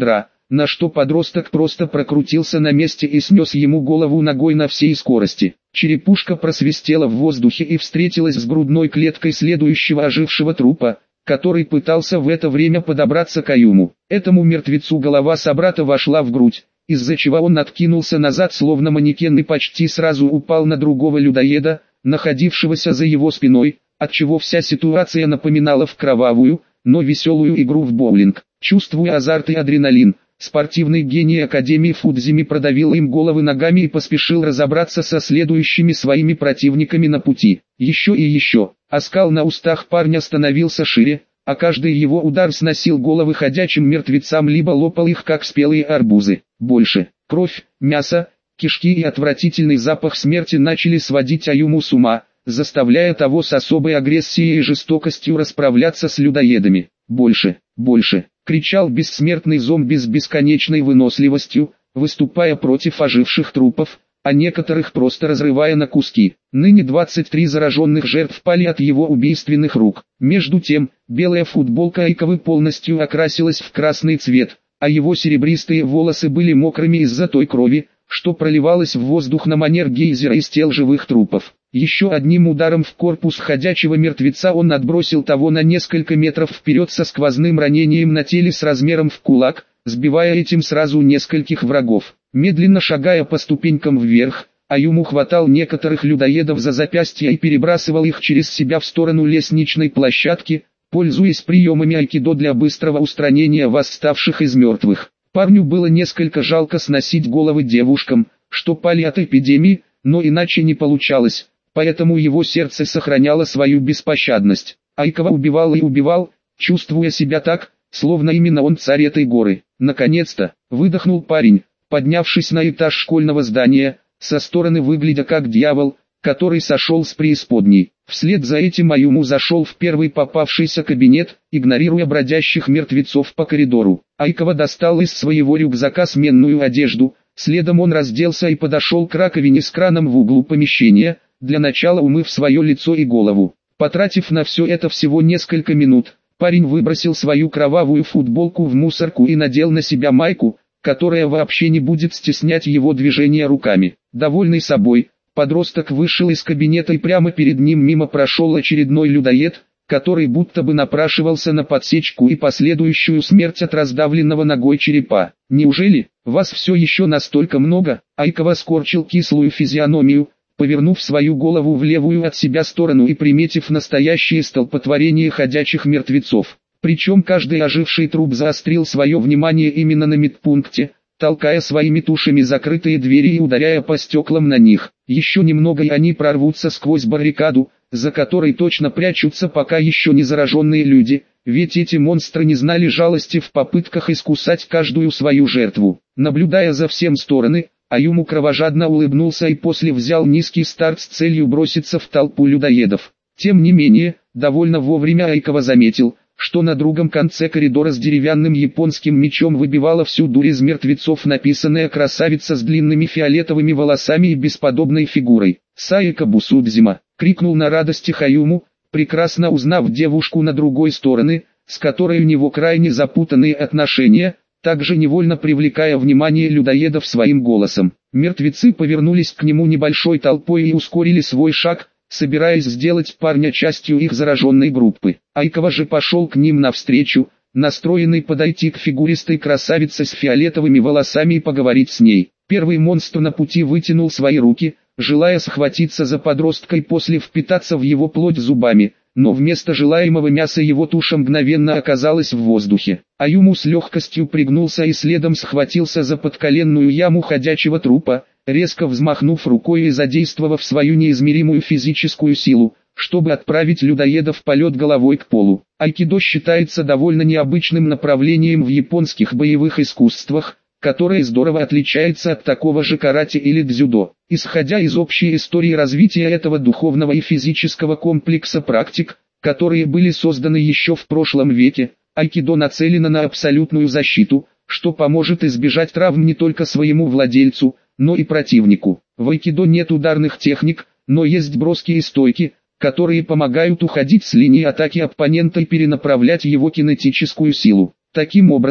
на что подросток просто прокрутился на месте и снес ему голову ногой на всей скорости. Черепушка просвистела в воздухе и встретилась с грудной клеткой следующего ожившего трупа, который пытался в это время подобраться к Аюму. Этому мертвецу голова собрата вошла в грудь, из-за чего он откинулся назад словно манекен и почти сразу упал на другого людоеда, находившегося за его спиной, отчего вся ситуация напоминала в кровавую, но веселую игру в боулинг. Чувствуя азарт и адреналин, спортивный гений Академии Фудзими продавил им головы ногами и поспешил разобраться со следующими своими противниками на пути. Еще и еще. Оскал на устах парня становился шире, а каждый его удар сносил головы ходячим мертвецам либо лопал их как спелые арбузы. Больше. Кровь, мясо, кишки и отвратительный запах смерти начали сводить Аюму с ума, заставляя того с особой агрессией и жестокостью расправляться с людоедами. Больше, больше, кричал бессмертный зомби с бесконечной выносливостью, выступая против оживших трупов, а некоторых просто разрывая на куски. Ныне 23 зараженных жертв пали от его убийственных рук. Между тем, белая футболка Айковы полностью окрасилась в красный цвет, а его серебристые волосы были мокрыми из-за той крови, что проливалась в воздух на манер гейзера из тел живых трупов. Еще одним ударом в корпус ходячего мертвеца он отбросил того на несколько метров вперед со сквозным ранением на теле с размером в кулак, сбивая этим сразу нескольких врагов. Медленно шагая по ступенькам вверх, Аюму хватал некоторых людоедов за запястья и перебрасывал их через себя в сторону лестничной площадки, пользуясь приемами айкидо для быстрого устранения восставших из мертвых. Парню было несколько жалко сносить головы девушкам, что пали от эпидемии, но иначе не получалось, поэтому его сердце сохраняло свою беспощадность. Айкова убивал и убивал, чувствуя себя так, словно именно он царь этой горы. Наконец-то, выдохнул парень, поднявшись на этаж школьного здания, со стороны выглядя как дьявол, который сошел с преисподней. Вслед за этим Аюму зашел в первый попавшийся кабинет, игнорируя бродящих мертвецов по коридору. Айкова достал из своего рюкзака сменную одежду, следом он разделся и подошел к раковине с краном в углу помещения, для начала умыв свое лицо и голову. Потратив на все это всего несколько минут, парень выбросил свою кровавую футболку в мусорку и надел на себя майку, которая вообще не будет стеснять его движения руками. Довольный собой, подросток вышел из кабинета и прямо перед ним мимо прошел очередной людоед, который будто бы напрашивался на подсечку и последующую смерть от раздавленного ногой черепа. «Неужели, вас все еще настолько много?» Айкова скорчил кислую физиономию, повернув свою голову в левую от себя сторону и приметив настоящее столпотворение ходячих мертвецов. Причем каждый оживший труп заострил свое внимание именно на медпункте, толкая своими тушами закрытые двери и ударяя по стеклам на них. Еще немного и они прорвутся сквозь баррикаду, за которой точно прячутся пока еще не зараженные люди, ведь эти монстры не знали жалости в попытках искусать каждую свою жертву. Наблюдая за всем стороны, Аюму кровожадно улыбнулся и после взял низкий старт с целью броситься в толпу людоедов. Тем не менее, довольно вовремя Айкова заметил, что на другом конце коридора с деревянным японским мечом выбивала всю дурь из мертвецов написанная красавица с длинными фиолетовыми волосами и бесподобной фигурой. «Саика Бусудзима!» — крикнул на радости Аюму, прекрасно узнав девушку на другой стороне, с которой у него крайне запутанные отношения, также невольно привлекая внимание людоедов своим голосом. Мертвецы повернулись к нему небольшой толпой и ускорили свой шаг, собираясь сделать парня частью их зараженной группы. Айкова же пошел к ним навстречу, настроенный подойти к фигуристой красавице с фиолетовыми волосами и поговорить с ней. Первый монстр на пути вытянул свои руки, желая схватиться за подростка и после впитаться в его плоть зубами, но вместо желаемого мяса его туша мгновенно оказалась в воздухе. Аюму с легкостью пригнулся и следом схватился за подколенную яму ходячего трупа, резко взмахнув рукой и задействовав свою неизмеримую физическую силу, чтобы отправить людоеда в полет головой к полу. Айкидо считается довольно необычным направлением в японских боевых искусствах, которое здорово отличается от такого же карате или дзюдо. Исходя из общей истории развития этого духовного и физического комплекса практик, которые были созданы еще в прошлом веке, айкидо нацелено на абсолютную защиту, что поможет избежать травм не только своему владельцу, но и противнику. В айкидо нет ударных техник, но есть броски и стойки, которые помогают уходить с линии атаки оппонента и перенаправлять его кинетическую силу. Таким образом,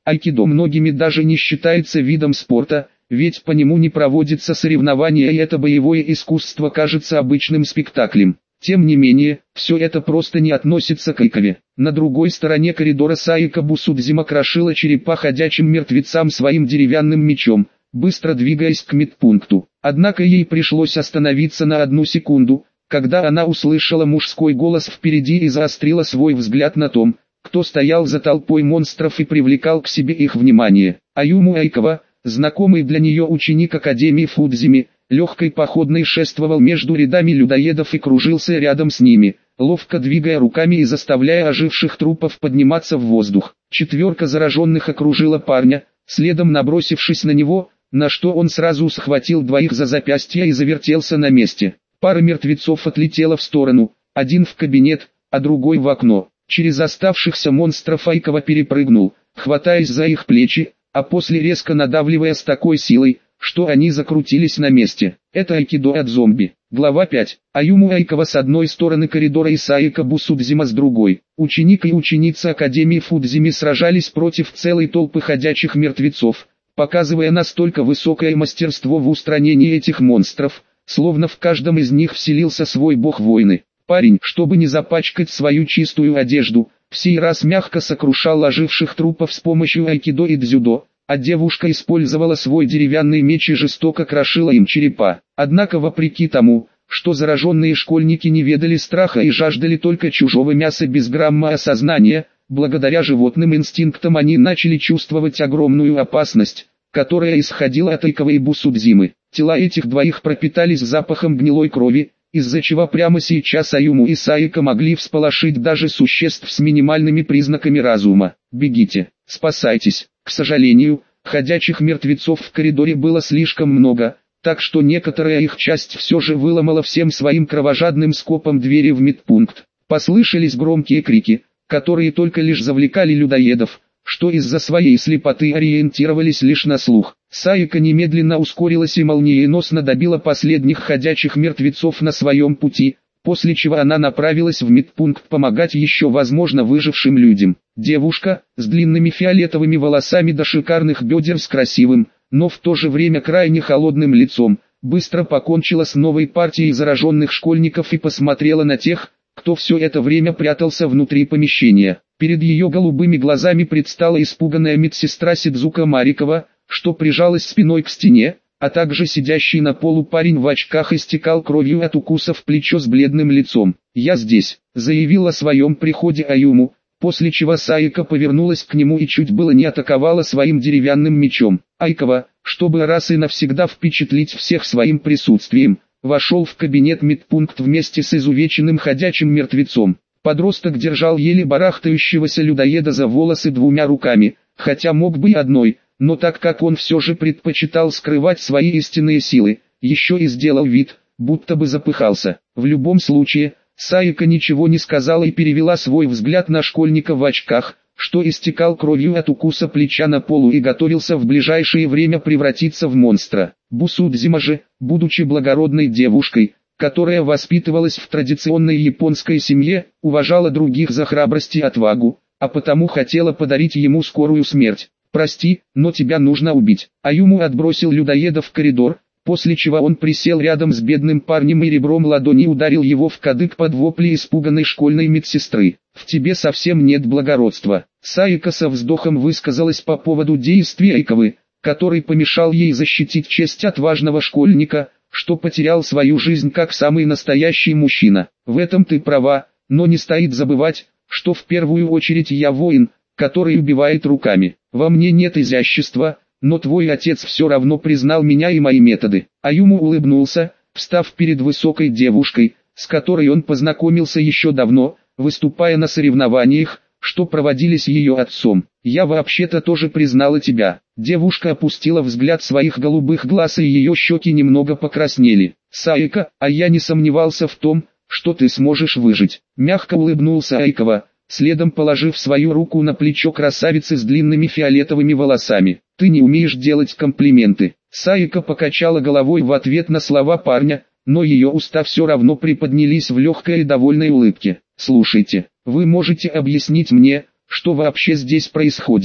Айкидо многими даже не считается видом спорта, ведь по нему не проводятся соревнования, и это боевое искусство кажется обычным спектаклем. Тем не менее, все это просто не относится к Айкове. На другой стороне коридора Саика Бусудзима крошила черепа ходячим мертвецам своим деревянным мечом, быстро двигаясь к медпункту. Однако ей пришлось остановиться на одну секунду, когда она услышала мужской голос впереди и заострила свой взгляд на том, кто стоял за толпой монстров и привлекал к себе их внимание. Аюму Айкава, знакомый для нее ученик Академии Фудзими, легкой походной шествовал между рядами людоедов и кружился рядом с ними, ловко двигая руками и заставляя оживших трупов подниматься в воздух. Четверка зараженных окружила парня, следом набросившись на него, на что он сразу схватил двоих за запястья и завертелся на месте. Пара мертвецов отлетела в сторону, один в кабинет, а другой в окно. Через оставшихся монстров Айкова перепрыгнул, хватаясь за их плечи, а после резко надавливая с такой силой, что они закрутились на месте. Это айкидо от зомби. Глава 5. Аюму Айкава с одной стороны коридора и Саика Бусудзима с другой. Ученик и ученица Академии Фудзими сражались против целой толпы ходячих мертвецов, показывая настолько высокое мастерство в устранении этих монстров, словно в каждом из них вселился свой бог войны. Парень, чтобы не запачкать свою чистую одежду, в сей раз мягко сокрушал оживших трупов с помощью айкидо и дзюдо, а девушка использовала свой деревянный меч и жестоко крошила им черепа. Однако вопреки тому, что зараженные школьники не ведали страха и жаждали только чужого мяса без грамма осознания, благодаря животным инстинктам они начали чувствовать огромную опасность, которая исходила от Айкавы и Бусудзимы. Тела этих двоих пропитались запахом гнилой крови, из-за чего прямо сейчас Аюму и Саика могли всполошить даже существ с минимальными признаками разума. «Бегите, спасайтесь!» К сожалению, ходячих мертвецов в коридоре было слишком много, так что некоторая их часть все же выломала всем своим кровожадным скопом двери в медпункт. Послышались громкие крики, которые только лишь завлекали людоедов, что из-за своей слепоты ориентировались лишь на слух. Саика немедленно ускорилась и молниеносно добила последних ходячих мертвецов на своем пути, после чего она направилась в медпункт помогать еще возможно выжившим людям. Девушка, с длинными фиолетовыми волосами до шикарных бедер с красивым, но в то же время крайне холодным лицом, быстро покончила с новой партией зараженных школьников и посмотрела на тех, кто все это время прятался внутри помещения. Перед ее голубыми глазами предстала испуганная медсестра Сидзука Марикова, что прижалась спиной к стене, а также сидящий на полу парень в очках истекал кровью от укуса в плечо с бледным лицом. «Я здесь», — заявил о своем приходе Аюму, после чего Саика повернулась к нему и чуть было не атаковала своим деревянным мечом. Айкава, чтобы раз и навсегда впечатлить всех своим присутствием, вошел в кабинет медпункт вместе с изувеченным ходячим мертвецом. Подросток держал еле барахтающегося людоеда за волосы двумя руками, хотя мог бы и одной, но так как он все же предпочитал скрывать свои истинные силы, еще и сделал вид, будто бы запыхался. В любом случае, Саика ничего не сказала и перевела свой взгляд на школьника в очках, что истекал кровью от укуса плеча на полу и готовился в ближайшее время превратиться в монстра. Бусудзима же, будучи благородной девушкой, которая воспитывалась в традиционной японской семье, уважала других за храбрость и отвагу, а потому хотела подарить ему скорую смерть. «Прости, но тебя нужно убить». Аюму отбросил людоеда в коридор, после чего он присел рядом с бедным парнем и ребром ладони ударил его в кадык под вопли испуганной школьной медсестры. «В тебе совсем нет благородства». Саика со вздохом высказалась по поводу действий Айкавы, который помешал ей защитить честь отважного школьника, что потерял свою жизнь как самый настоящий мужчина. В этом ты права, но не стоит забывать, что в первую очередь я воин, который убивает руками. Во мне нет изящества, но твой отец все равно признал меня и мои методы. Аюму улыбнулся, встав перед высокой девушкой, с которой он познакомился еще давно, выступая на соревнованиях, что проводились ее отцом. «Я вообще-то тоже признала тебя». Девушка опустила взгляд своих голубых глаз и ее щеки немного покраснели. «Саика, а я не сомневался в том, что ты сможешь выжить». Мягко улыбнулся Айкава, следом положив свою руку на плечо красавицы с длинными фиолетовыми волосами. «Ты не умеешь делать комплименты». Саика покачала головой в ответ на слова парня, но ее уста все равно приподнялись в легкой и довольной улыбке. «Слушайте, вы можете объяснить мне, что вообще здесь происходит?»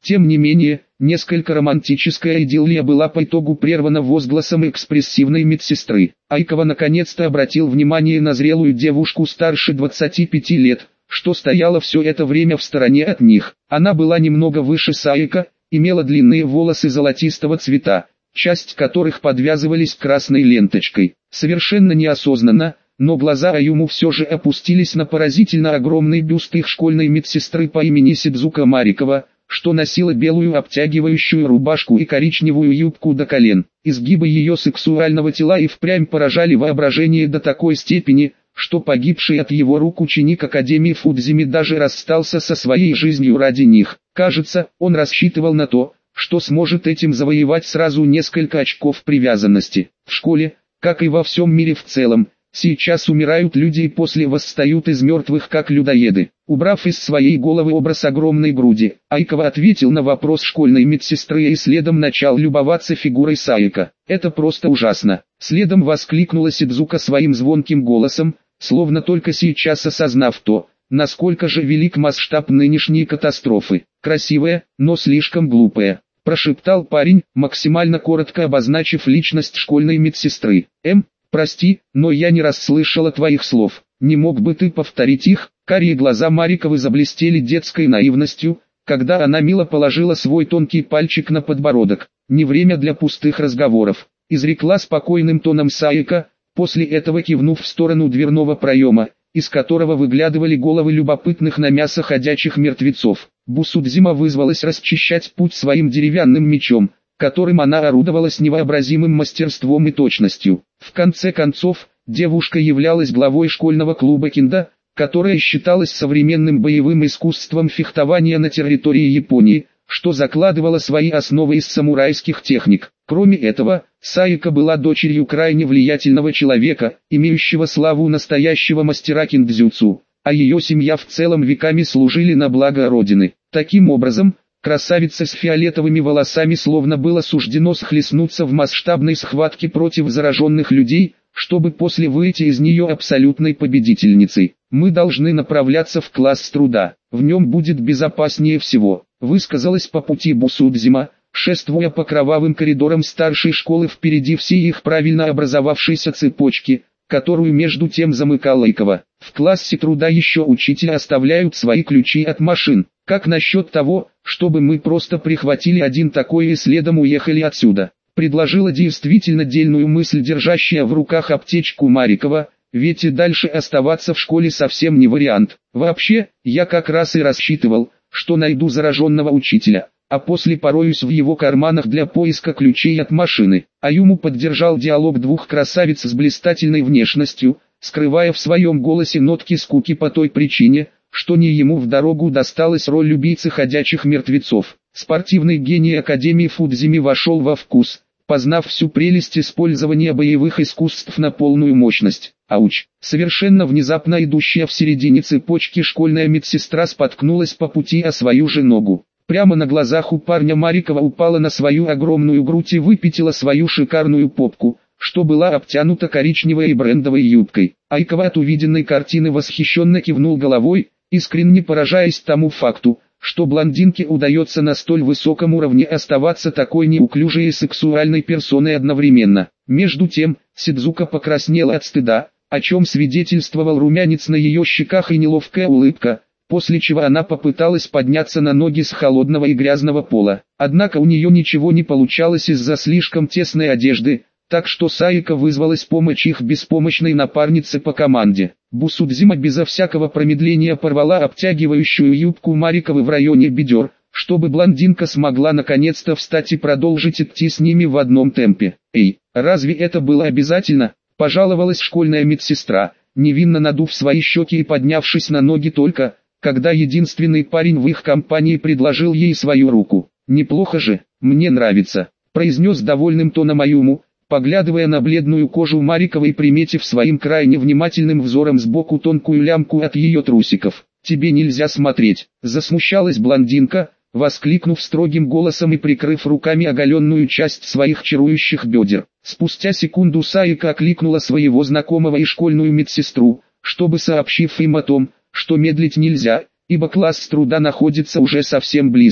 Тем не менее, несколько романтическая идиллия была по итогу прервана возгласом экспрессивной медсестры. Айкова наконец-то обратил внимание на зрелую девушку старше 25 лет, что стояла все это время в стороне от них. Она была немного выше Саика, имела длинные волосы золотистого цвета, часть которых подвязывались красной ленточкой. Совершенно неосознанно, но глаза Аюму все же опустились на поразительно огромный бюст их школьной медсестры по имени Сидзука Марикова, что носила белую обтягивающую рубашку и коричневую юбку до колен. Изгибы ее сексуального тела и впрямь поражали воображение до такой степени, что погибший от его рук ученик Академии Фудзими даже расстался со своей жизнью ради них. Кажется, он рассчитывал на то, что сможет этим завоевать сразу несколько очков привязанности. В школе, как и во всем мире в целом, сейчас умирают люди и после восстают из мертвых как людоеды. Убрав из своей головы образ огромной груди, Айкова ответил на вопрос школьной медсестры и следом начал любоваться фигурой Саика. «Это просто ужасно!» Следом воскликнула Сидзука своим звонким голосом, словно только сейчас осознав то, насколько же велик масштаб нынешней катастрофы. «Красивая, но слишком глупая», – прошептал парень, максимально коротко обозначив личность школьной медсестры. «Прости, но я не расслышала твоих слов. Не мог бы ты повторить их?» Карие глаза Мариковой заблестели детской наивностью, когда она мило положила свой тонкий пальчик на подбородок. «Не время для пустых разговоров», – изрекла спокойным тоном Саика, после этого кивнув в сторону дверного проема, из которого выглядывали головы любопытных на мясо ходячих мертвецов. Бусудзима вызвалась расчищать путь своим деревянным мечом, которым она орудовала с невообразимым мастерством и точностью. В конце концов, девушка являлась главой школьного клуба кендо, которое считалось современным боевым искусством фехтования на территории Японии, что закладывало свои основы из самурайских техник. Кроме этого, Саика была дочерью крайне влиятельного человека, имеющего славу настоящего мастера киндзюцу, а ее семья в целом веками служили на благо Родины. Таким образом, красавице с фиолетовыми волосами словно было суждено схлестнуться в масштабной схватке против зараженных людей, чтобы после выйти из нее абсолютной победительницей. «Мы должны направляться в класс труда, в нем будет безопаснее всего», высказалась по пути Бусудзима, шествуя по кровавым коридорам старшей школы впереди всей их правильно образовавшейся цепочки, которую между тем замыкал Айкова. «В классе труда еще учителя оставляют свои ключи от машин. Как насчет того, чтобы мы просто прихватили один такой и следом уехали отсюда?» Предложила действительно дельную мысль держащая в руках аптечку Марикова, ведь и дальше оставаться в школе совсем не вариант. Вообще, я как раз и рассчитывал, что найду зараженного учителя, а после пороюсь в его карманах для поиска ключей от машины. Аюму поддержал диалог двух красавиц с блистательной внешностью, скрывая в своем голосе нотки скуки по той причине, что не ему в дорогу досталась роль убийцы ходячих мертвецов. Спортивный гений Академии Фудзими вошел во вкус, познав всю прелесть использования боевых искусств на полную мощность. Ауч! Совершенно внезапно идущая в середине цепочки школьная медсестра споткнулась по пути о свою же ногу. Прямо на глазах у парня Марикова упала на свою огромную грудь и выпятила свою шикарную попку, что была обтянута коричневой и брендовой юбкой. Айкова от увиденной картины восхищенно кивнул головой, искренне поражаясь тому факту, что блондинке удается на столь высоком уровне оставаться такой неуклюжей и сексуальной персоной одновременно. Между тем, Сидзука покраснела от стыда, о чем свидетельствовал румянец на ее щеках и неловкая улыбка, после чего она попыталась подняться на ноги с холодного и грязного пола. Однако у нее ничего не получалось из-за слишком тесной одежды, так что Саика вызвалась помочь их беспомощной напарнице по команде. Бусудзима безо всякого промедления порвала обтягивающую юбку Мариковой в районе бедер, чтобы блондинка смогла наконец-то встать и продолжить идти с ними в одном темпе. «Эй, разве это было обязательно?» – пожаловалась школьная медсестра, невинно надув свои щеки и поднявшись на ноги только, когда единственный парень в их компании предложил ей свою руку. «Неплохо же, мне нравится», – произнес довольным тоном Аюму, поглядывая на бледную кожу Мариковой и приметив своим крайне внимательным взором сбоку тонкую лямку от ее трусиков. «Тебе нельзя смотреть», – засмущалась блондинка, воскликнув строгим голосом и прикрыв руками оголенную часть своих чарующих бедер. Спустя секунду Саика окликнула своего знакомого и школьную медсестру, чтобы сообщив им о том, что медлить нельзя, ибо класс труда находится уже совсем близко.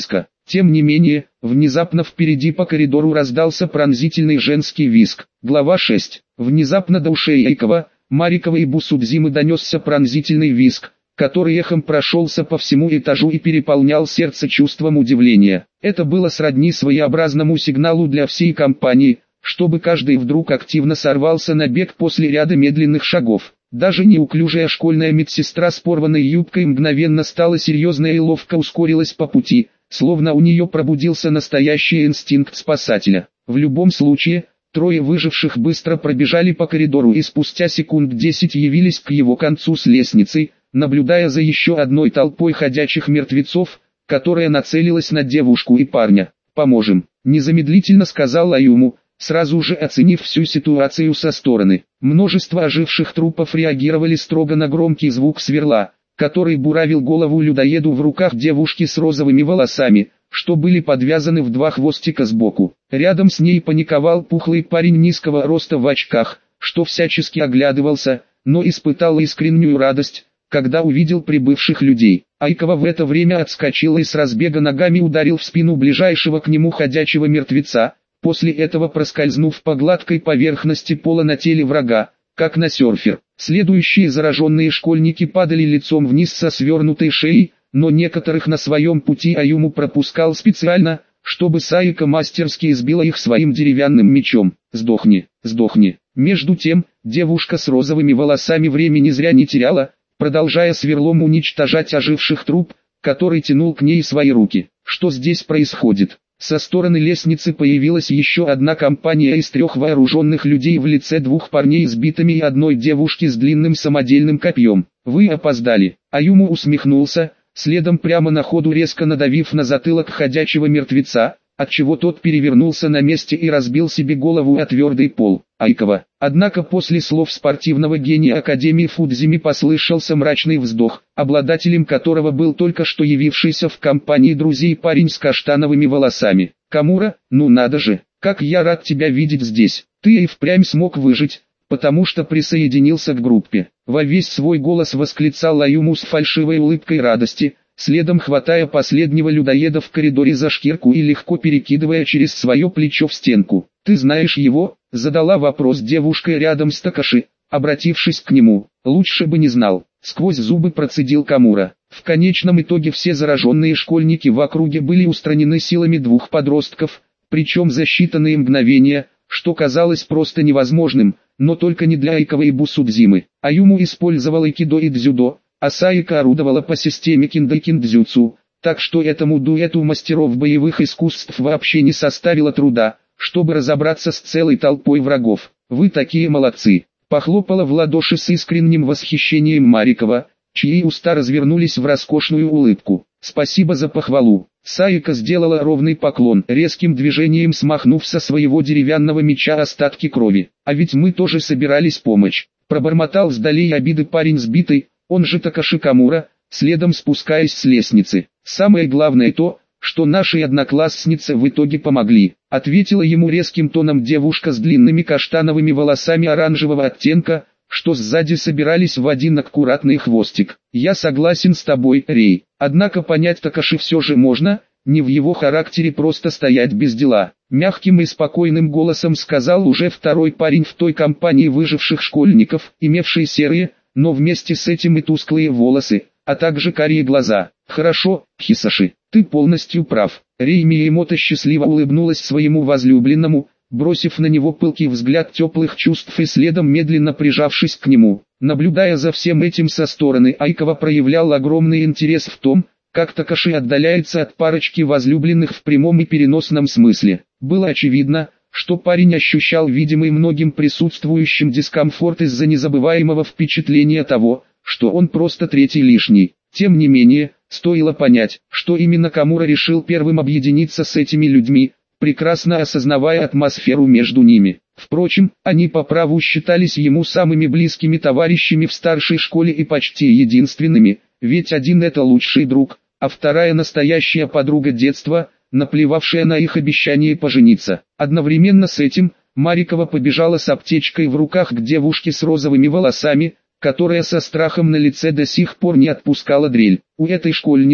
Тем не менее, внезапно впереди по коридору раздался пронзительный женский визг. Глава 6. Внезапно до ушей Айкова, Марикова и Бусудзимы донесся пронзительный визг, который эхом прошелся по всему этажу и переполнял сердце чувством удивления. Это было сродни своеобразному сигналу для всей компании, чтобы каждый вдруг активно сорвался на бег после ряда медленных шагов. Даже неуклюжая школьная медсестра с порванной юбкой мгновенно стала серьезной и ловко ускорилась по пути, словно у нее пробудился настоящий инстинкт спасателя. В любом случае, трое выживших быстро пробежали по коридору и спустя секунд 10 явились к его концу с лестницей, наблюдая за еще одной толпой ходячих мертвецов, которая нацелилась на девушку и парня. «Поможем», — незамедлительно сказал Аюму, сразу же оценив всю ситуацию со стороны. Множество оживших трупов реагировали строго на громкий звук сверла, который буравил голову людоеду в руках девушки с розовыми волосами, что были подвязаны в два хвостика сбоку. Рядом с ней паниковал пухлый парень низкого роста в очках, что всячески оглядывался, но испытал искреннюю радость, когда увидел прибывших людей. Айкова в это время отскочил и с разбега ногами ударил в спину ближайшего к нему ходячего мертвеца, после этого проскользнув по гладкой поверхности пола на теле врага, как на серфер. Следующие зараженные школьники падали лицом вниз со свернутой шеей, но некоторых на своем пути Аюму пропускал специально, чтобы Саика мастерски избила их своим деревянным мечом. «Сдохни, сдохни». Между тем, девушка с розовыми волосами времени зря не теряла, продолжая сверлом уничтожать оживших труп, который тянул к ней свои руки. Что здесь происходит? Со стороны лестницы появилась еще одна компания из 3 вооруженных людей в лице 2 парней с битами и одной девушки с длинным самодельным копьем. «Вы опоздали». Аюму усмехнулся, следом прямо на ходу резко надавив на затылок ходячего мертвеца, отчего тот перевернулся на месте и разбил себе голову о твердый пол. Айкова. Однако после слов спортивного гения Академии Фудзими послышался мрачный вздох, обладателем которого был только что явившийся в компании друзей парень с каштановыми волосами. «Камура, ну надо же, как я рад тебя видеть здесь. Ты и впрямь смог выжить, потому что присоединился к группе». Во весь свой голос восклицал Аюму с фальшивой улыбкой радости, следом хватая последнего людоеда в коридоре за шкирку и легко перекидывая через свое плечо в стенку. «Ты знаешь его?» — задала вопрос девушка рядом с Такаши, обратившись к нему. «Лучше бы не знал», — сквозь зубы процедил Камура. В конечном итоге все зараженные школьники в округе были устранены силами 2 подростков, причем за считанные мгновения, что казалось просто невозможным, но только не для Айкова и Бусудзимы. Аюму использовал айкидо и дзюдо, а Саика орудовала по системе киндо и киндзюцу, так что этому дуэту мастеров боевых искусств вообще не составило труда, чтобы разобраться с целой толпой врагов. «Вы такие молодцы!» — похлопала в ладоши с искренним восхищением Марикова, чьи уста развернулись в роскошную улыбку. «Спасибо за похвалу». Саика сделала ровный поклон, резким движением смахнув со своего деревянного меча остатки крови. «А ведь мы тоже собирались помочь», — пробормотал сдалей обиды парень сбитый, он же Такаши Камура, следом спускаясь с лестницы. «Самое главное то, что наши одноклассницы в итоге помогли», — ответила ему резким тоном девушка с длинными каштановыми волосами оранжевого оттенка, что сзади собирались в один аккуратный хвостик. «Я согласен с тобой, Рей. Однако понять Такаши все же можно, не в его характере просто стоять без дела», — мягким и спокойным голосом сказал уже второй парень в той компании выживших школьников, имевший серые, но вместе с этим и тусклые волосы, а также карие глаза. «Хорошо, Хисаши, ты полностью прав». Рей Миямото счастливо улыбнулась своему возлюбленному, бросив на него пылкий взгляд теплых чувств и следом медленно прижавшись к нему. Наблюдая за всем этим со стороны, Айкова проявлял огромный интерес в том, как Такаши отдаляется от парочки возлюбленных в прямом и переносном смысле. Было очевидно, что парень ощущал видимый многим присутствующим дискомфорт из-за незабываемого впечатления того, что он просто третий лишний. Тем не менее, стоило понять, что именно Камура решил первым объединиться с этими людьми, прекрасно осознавая атмосферу между ними. Впрочем, они по праву считались ему самыми близкими товарищами в старшей школе и почти единственными, ведь один это лучший друг, а вторая настоящая подруга детства, наплевавшая на их обещание пожениться. Одновременно с этим, Марикова побежала с аптечкой в руках к девушке с розовыми волосами, которая со страхом на лице до сих пор не отпускала дрель. У этой школьницы,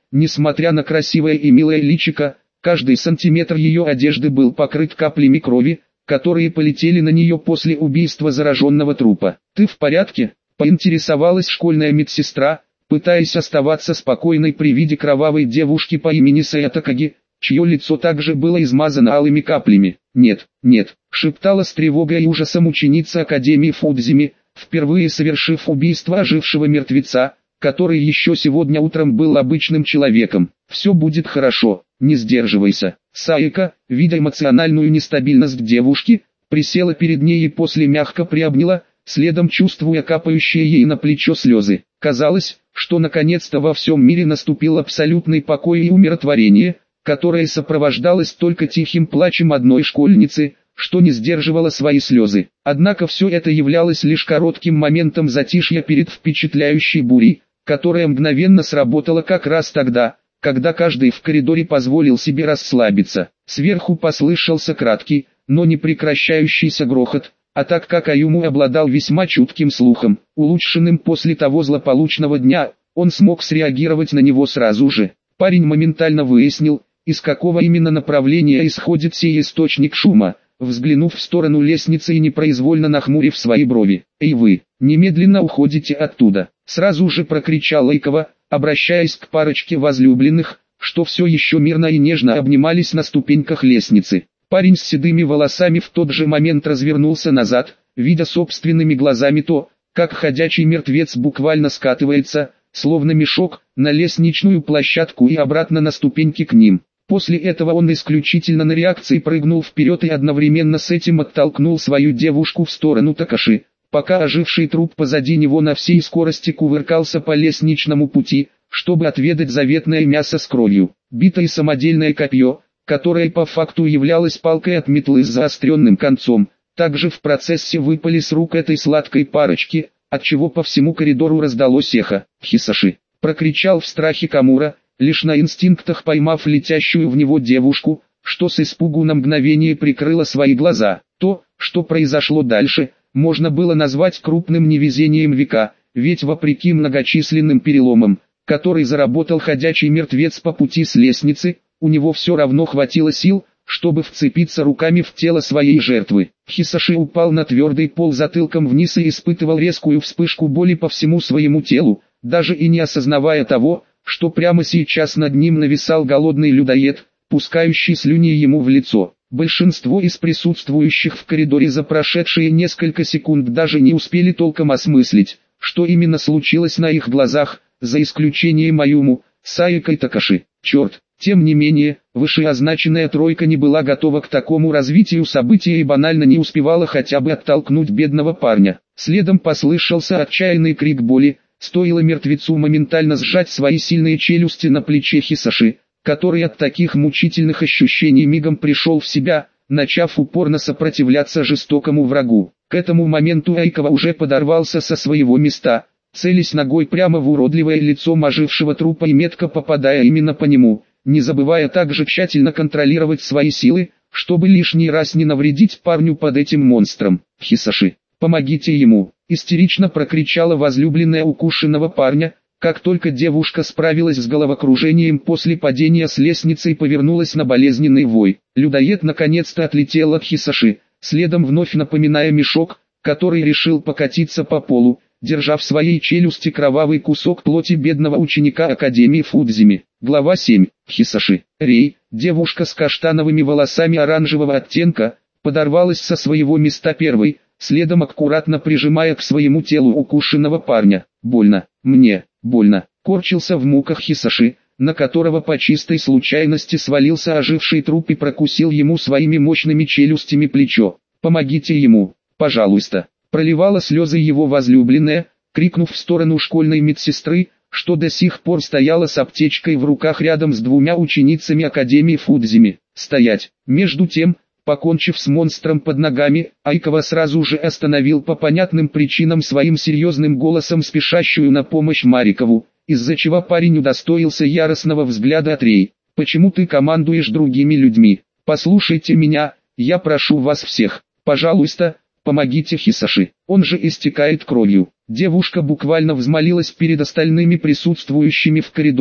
несмотря на красивое и милое личико, каждый сантиметр ее одежды был покрыт каплями крови, которые полетели на нее после убийства зараженного трупа. «Ты в порядке?» – поинтересовалась школьная медсестра, пытаясь оставаться спокойной при виде кровавой девушки по имени Сая Такаги, чье лицо также было измазано алыми каплями. «Нет, нет», – шептала с тревогой и ужасом ученица Академии Фудзими, впервые совершив убийство ожившего мертвеца, который еще сегодня утром был обычным человеком. «Все будет хорошо, не сдерживайся». Саика, видя эмоциональную нестабильность девушки, присела перед ней и после мягко приобняла, следом чувствуя капающие ей на плечо слезы. Казалось, что наконец-то во всем мире наступил абсолютный покой и умиротворение, которое сопровождалось только тихим плачем одной школьницы, что не сдерживало свои слезы. Однако все это являлось лишь коротким моментом затишья перед впечатляющей бурей, которая мгновенно сработала как раз тогда, когда каждый в коридоре позволил себе расслабиться. Сверху послышался краткий, но не прекращающийся грохот, а так как Аюму обладал весьма чутким слухом, улучшенным после того злополучного дня, он смог среагировать на него сразу же. Парень моментально выяснил, из какого именно направления исходит сей источник шума, взглянув в сторону лестницы и непроизвольно нахмурив свои брови. «Эй вы, немедленно уходите оттуда!» Сразу же прокричал Айкова, обращаясь к парочке возлюбленных, что все еще мирно и нежно обнимались на ступеньках лестницы. Парень с седыми волосами в тот же момент развернулся назад, видя собственными глазами то, как ходячий мертвец буквально скатывается, словно мешок, на лестничную площадку и обратно на ступеньки к ним. После этого он исключительно на реакции прыгнул вперед и одновременно с этим оттолкнул свою девушку в сторону Такаши, пока оживший труп позади него на всей скорости кувыркался по лестничному пути, чтобы отведать заветное мясо с кровью. Битое самодельное копье, которое по факту являлось палкой от метлы с заостренным концом, также в процессе выпали с рук этой сладкой парочки, отчего по всему коридору раздалось эхо. «Хисаши!» – прокричал в страхе Камура, лишь на инстинктах поймав летящую в него девушку, что с испугу на мгновение прикрыла свои глаза. То, что произошло дальше, можно было назвать крупным невезением века, ведь вопреки многочисленным переломам, который заработал ходячий мертвец по пути с лестницы, у него все равно хватило сил, чтобы вцепиться руками в тело своей жертвы. Хисаши упал на твердый пол затылком вниз и испытывал резкую вспышку боли по всему своему телу, даже и не осознавая того, что прямо сейчас над ним нависал голодный людоед, пускающий слюни ему в лицо. Большинство из присутствующих в коридоре за прошедшие несколько секунд даже не успели толком осмыслить, что именно случилось на их глазах, за исключением Аюму, Саика и Такаши. Черт! Тем не менее, вышеозначенная тройка не была готова к такому развитию событий и банально не успевала хотя бы оттолкнуть бедного парня. Следом послышался отчаянный крик боли, стоило мертвецу моментально сжать свои сильные челюсти на плече Хисаши, который от таких мучительных ощущений мигом пришел в себя, начав упорно сопротивляться жестокому врагу. К этому моменту Айкова уже подорвался со своего места, целясь ногой прямо в уродливое лицо ожившего трупа и метко попадая именно по нему, не забывая также тщательно контролировать свои силы, чтобы лишний раз не навредить парню под этим монстром. «Хисаши, помогите ему!» — истерично прокричала возлюбленная укушенного парня, как только девушка справилась с головокружением после падения с лестницы и повернулась на болезненный вой. Людоед наконец-то отлетел от Хисаши, следом вновь напоминая мешок, который решил покатиться по полу, держа в своей челюсти кровавый кусок плоти бедного ученика Академии Фудзими. Глава 7. Хисаши. Рей, девушка с каштановыми волосами оранжевого оттенка, подорвалась со своего места первой, следом аккуратно прижимая к своему телу укушенного парня. «Больно, мне, больно», корчился в муках Хисаши, на которого по чистой случайности свалился оживший труп и прокусил ему своими мощными челюстями плечо. «Помогите ему, пожалуйста», проливала слезы его возлюбленная, крикнув в сторону школьной медсестры, что до сих пор стояла с аптечкой в руках рядом с двумя ученицами Академии Фудзими. «Стоять!» Между тем, покончив с монстром под ногами, Айкова сразу же остановил по понятным причинам своим серьезным голосом спешащую на помощь Марикову, из-за чего парень удостоился яростного взгляда от Рей. «Почему ты командуешь другими людьми? Послушайте меня, я прошу вас всех, пожалуйста, помогите Хисаши, он же истекает кровью». Девушка буквально взмолилась перед остальными присутствующими в коридоре,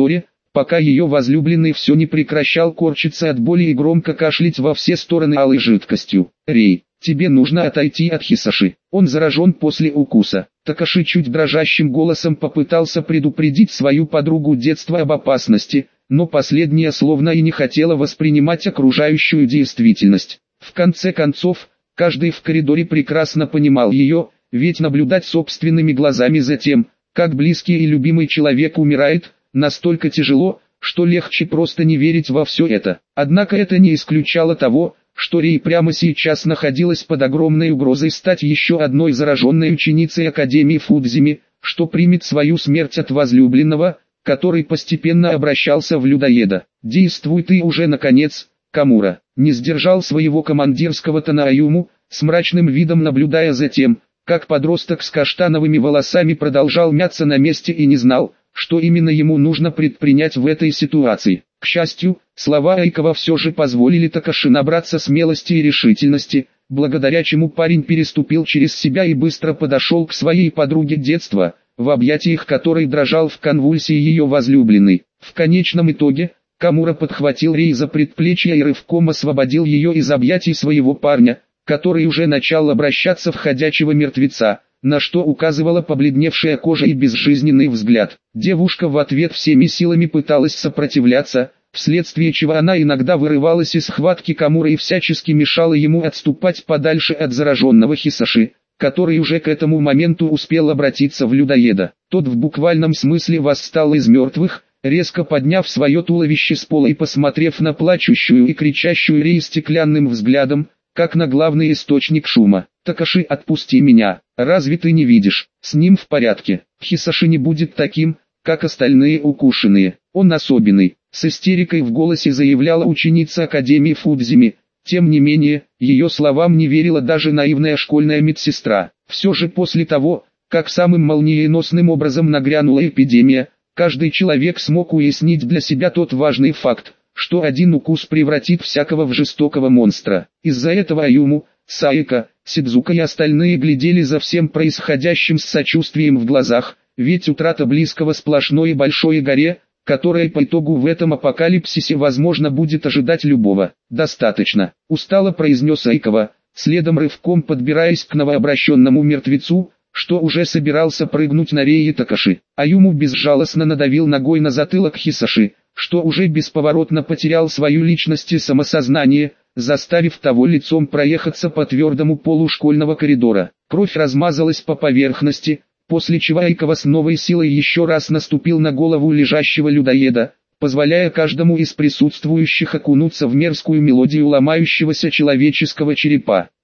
пока ее возлюбленный все не прекращал корчиться от боли и громко кашлять во все стороны алой жидкостью. «Рей, тебе нужно отойти от Хисаши. Он заражен после укуса». Такаши чуть дрожащим голосом попытался предупредить свою подругу детства об опасности, но последняя словно и не хотела воспринимать окружающую действительность. В конце концов, каждый в коридоре прекрасно понимал ее, ведь наблюдать собственными глазами за тем, как близкий и любимый человек умирает, настолько тяжело, что легче просто не верить во все это. Однако это не исключало того, что Рей прямо сейчас находилась под огромной угрозой стать еще одной зараженной ученицей Академии Фудзими, что примет свою смерть от возлюбленного, который постепенно обращался в людоеда. «Действуй ты уже наконец, Камура!» Не сдержал своего командирского тона Аюму, с мрачным видом наблюдая за тем, как подросток с каштановыми волосами продолжал мяться на месте и не знал, что именно ему нужно предпринять в этой ситуации. К счастью, слова Айкова все же позволили Такаши набраться смелости и решительности, благодаря чему парень переступил через себя и быстро подошел к своей подруге детства, в объятиях которой дрожал в конвульсии ее возлюбленный. В конечном итоге, Камура подхватил Рей за предплечье и рывком освободил ее из объятий своего парня, который уже начал обращаться в ходячего мертвеца, на что указывала побледневшая кожа и безжизненный взгляд. Девушка в ответ всеми силами пыталась сопротивляться, вследствие чего она иногда вырывалась из схватки Камуры и всячески мешала ему отступать подальше от зараженного Хисаши, который уже к этому моменту успел обратиться в людоеда. Тот в буквальном смысле восстал из мертвых, резко подняв свое туловище с пола и посмотрев на плачущую и кричащую Рей стеклянным взглядом, как на главный источник шума. «Такаши, отпусти меня, разве ты не видишь, с ним в порядке, Хисаши не будет таким, как остальные укушенные, он особенный», с истерикой в голосе заявляла ученица Академии Фудзими. Тем не менее, ее словам не верила даже наивная школьная медсестра. Все же после того, как самым молниеносным образом нагрянула эпидемия, каждый человек смог уяснить для себя тот важный факт, что один укус превратит всякого в жестокого монстра. Из-за этого Аюму, Саика, Сидзука и остальные глядели за всем происходящим с сочувствием в глазах, ведь утрата близкого сплошной и большой горе, которая по итогу в этом апокалипсисе возможно будет ожидать любого. «Достаточно», — устало произнес Айкова, следом рывком подбираясь к новообращенному мертвецу, что уже собирался прыгнуть на Рей и Такаши. Аюму безжалостно надавил ногой на затылок Хисаши, что уже бесповоротно потерял свою личность и самосознание, заставив того лицом проехаться по твердому полу школьного коридора. Кровь размазалась по поверхности, после чего Айкова с новой силой еще раз наступил на голову лежащего людоеда, позволяя каждому из присутствующих окунуться в мерзкую мелодию ломающегося человеческого черепа.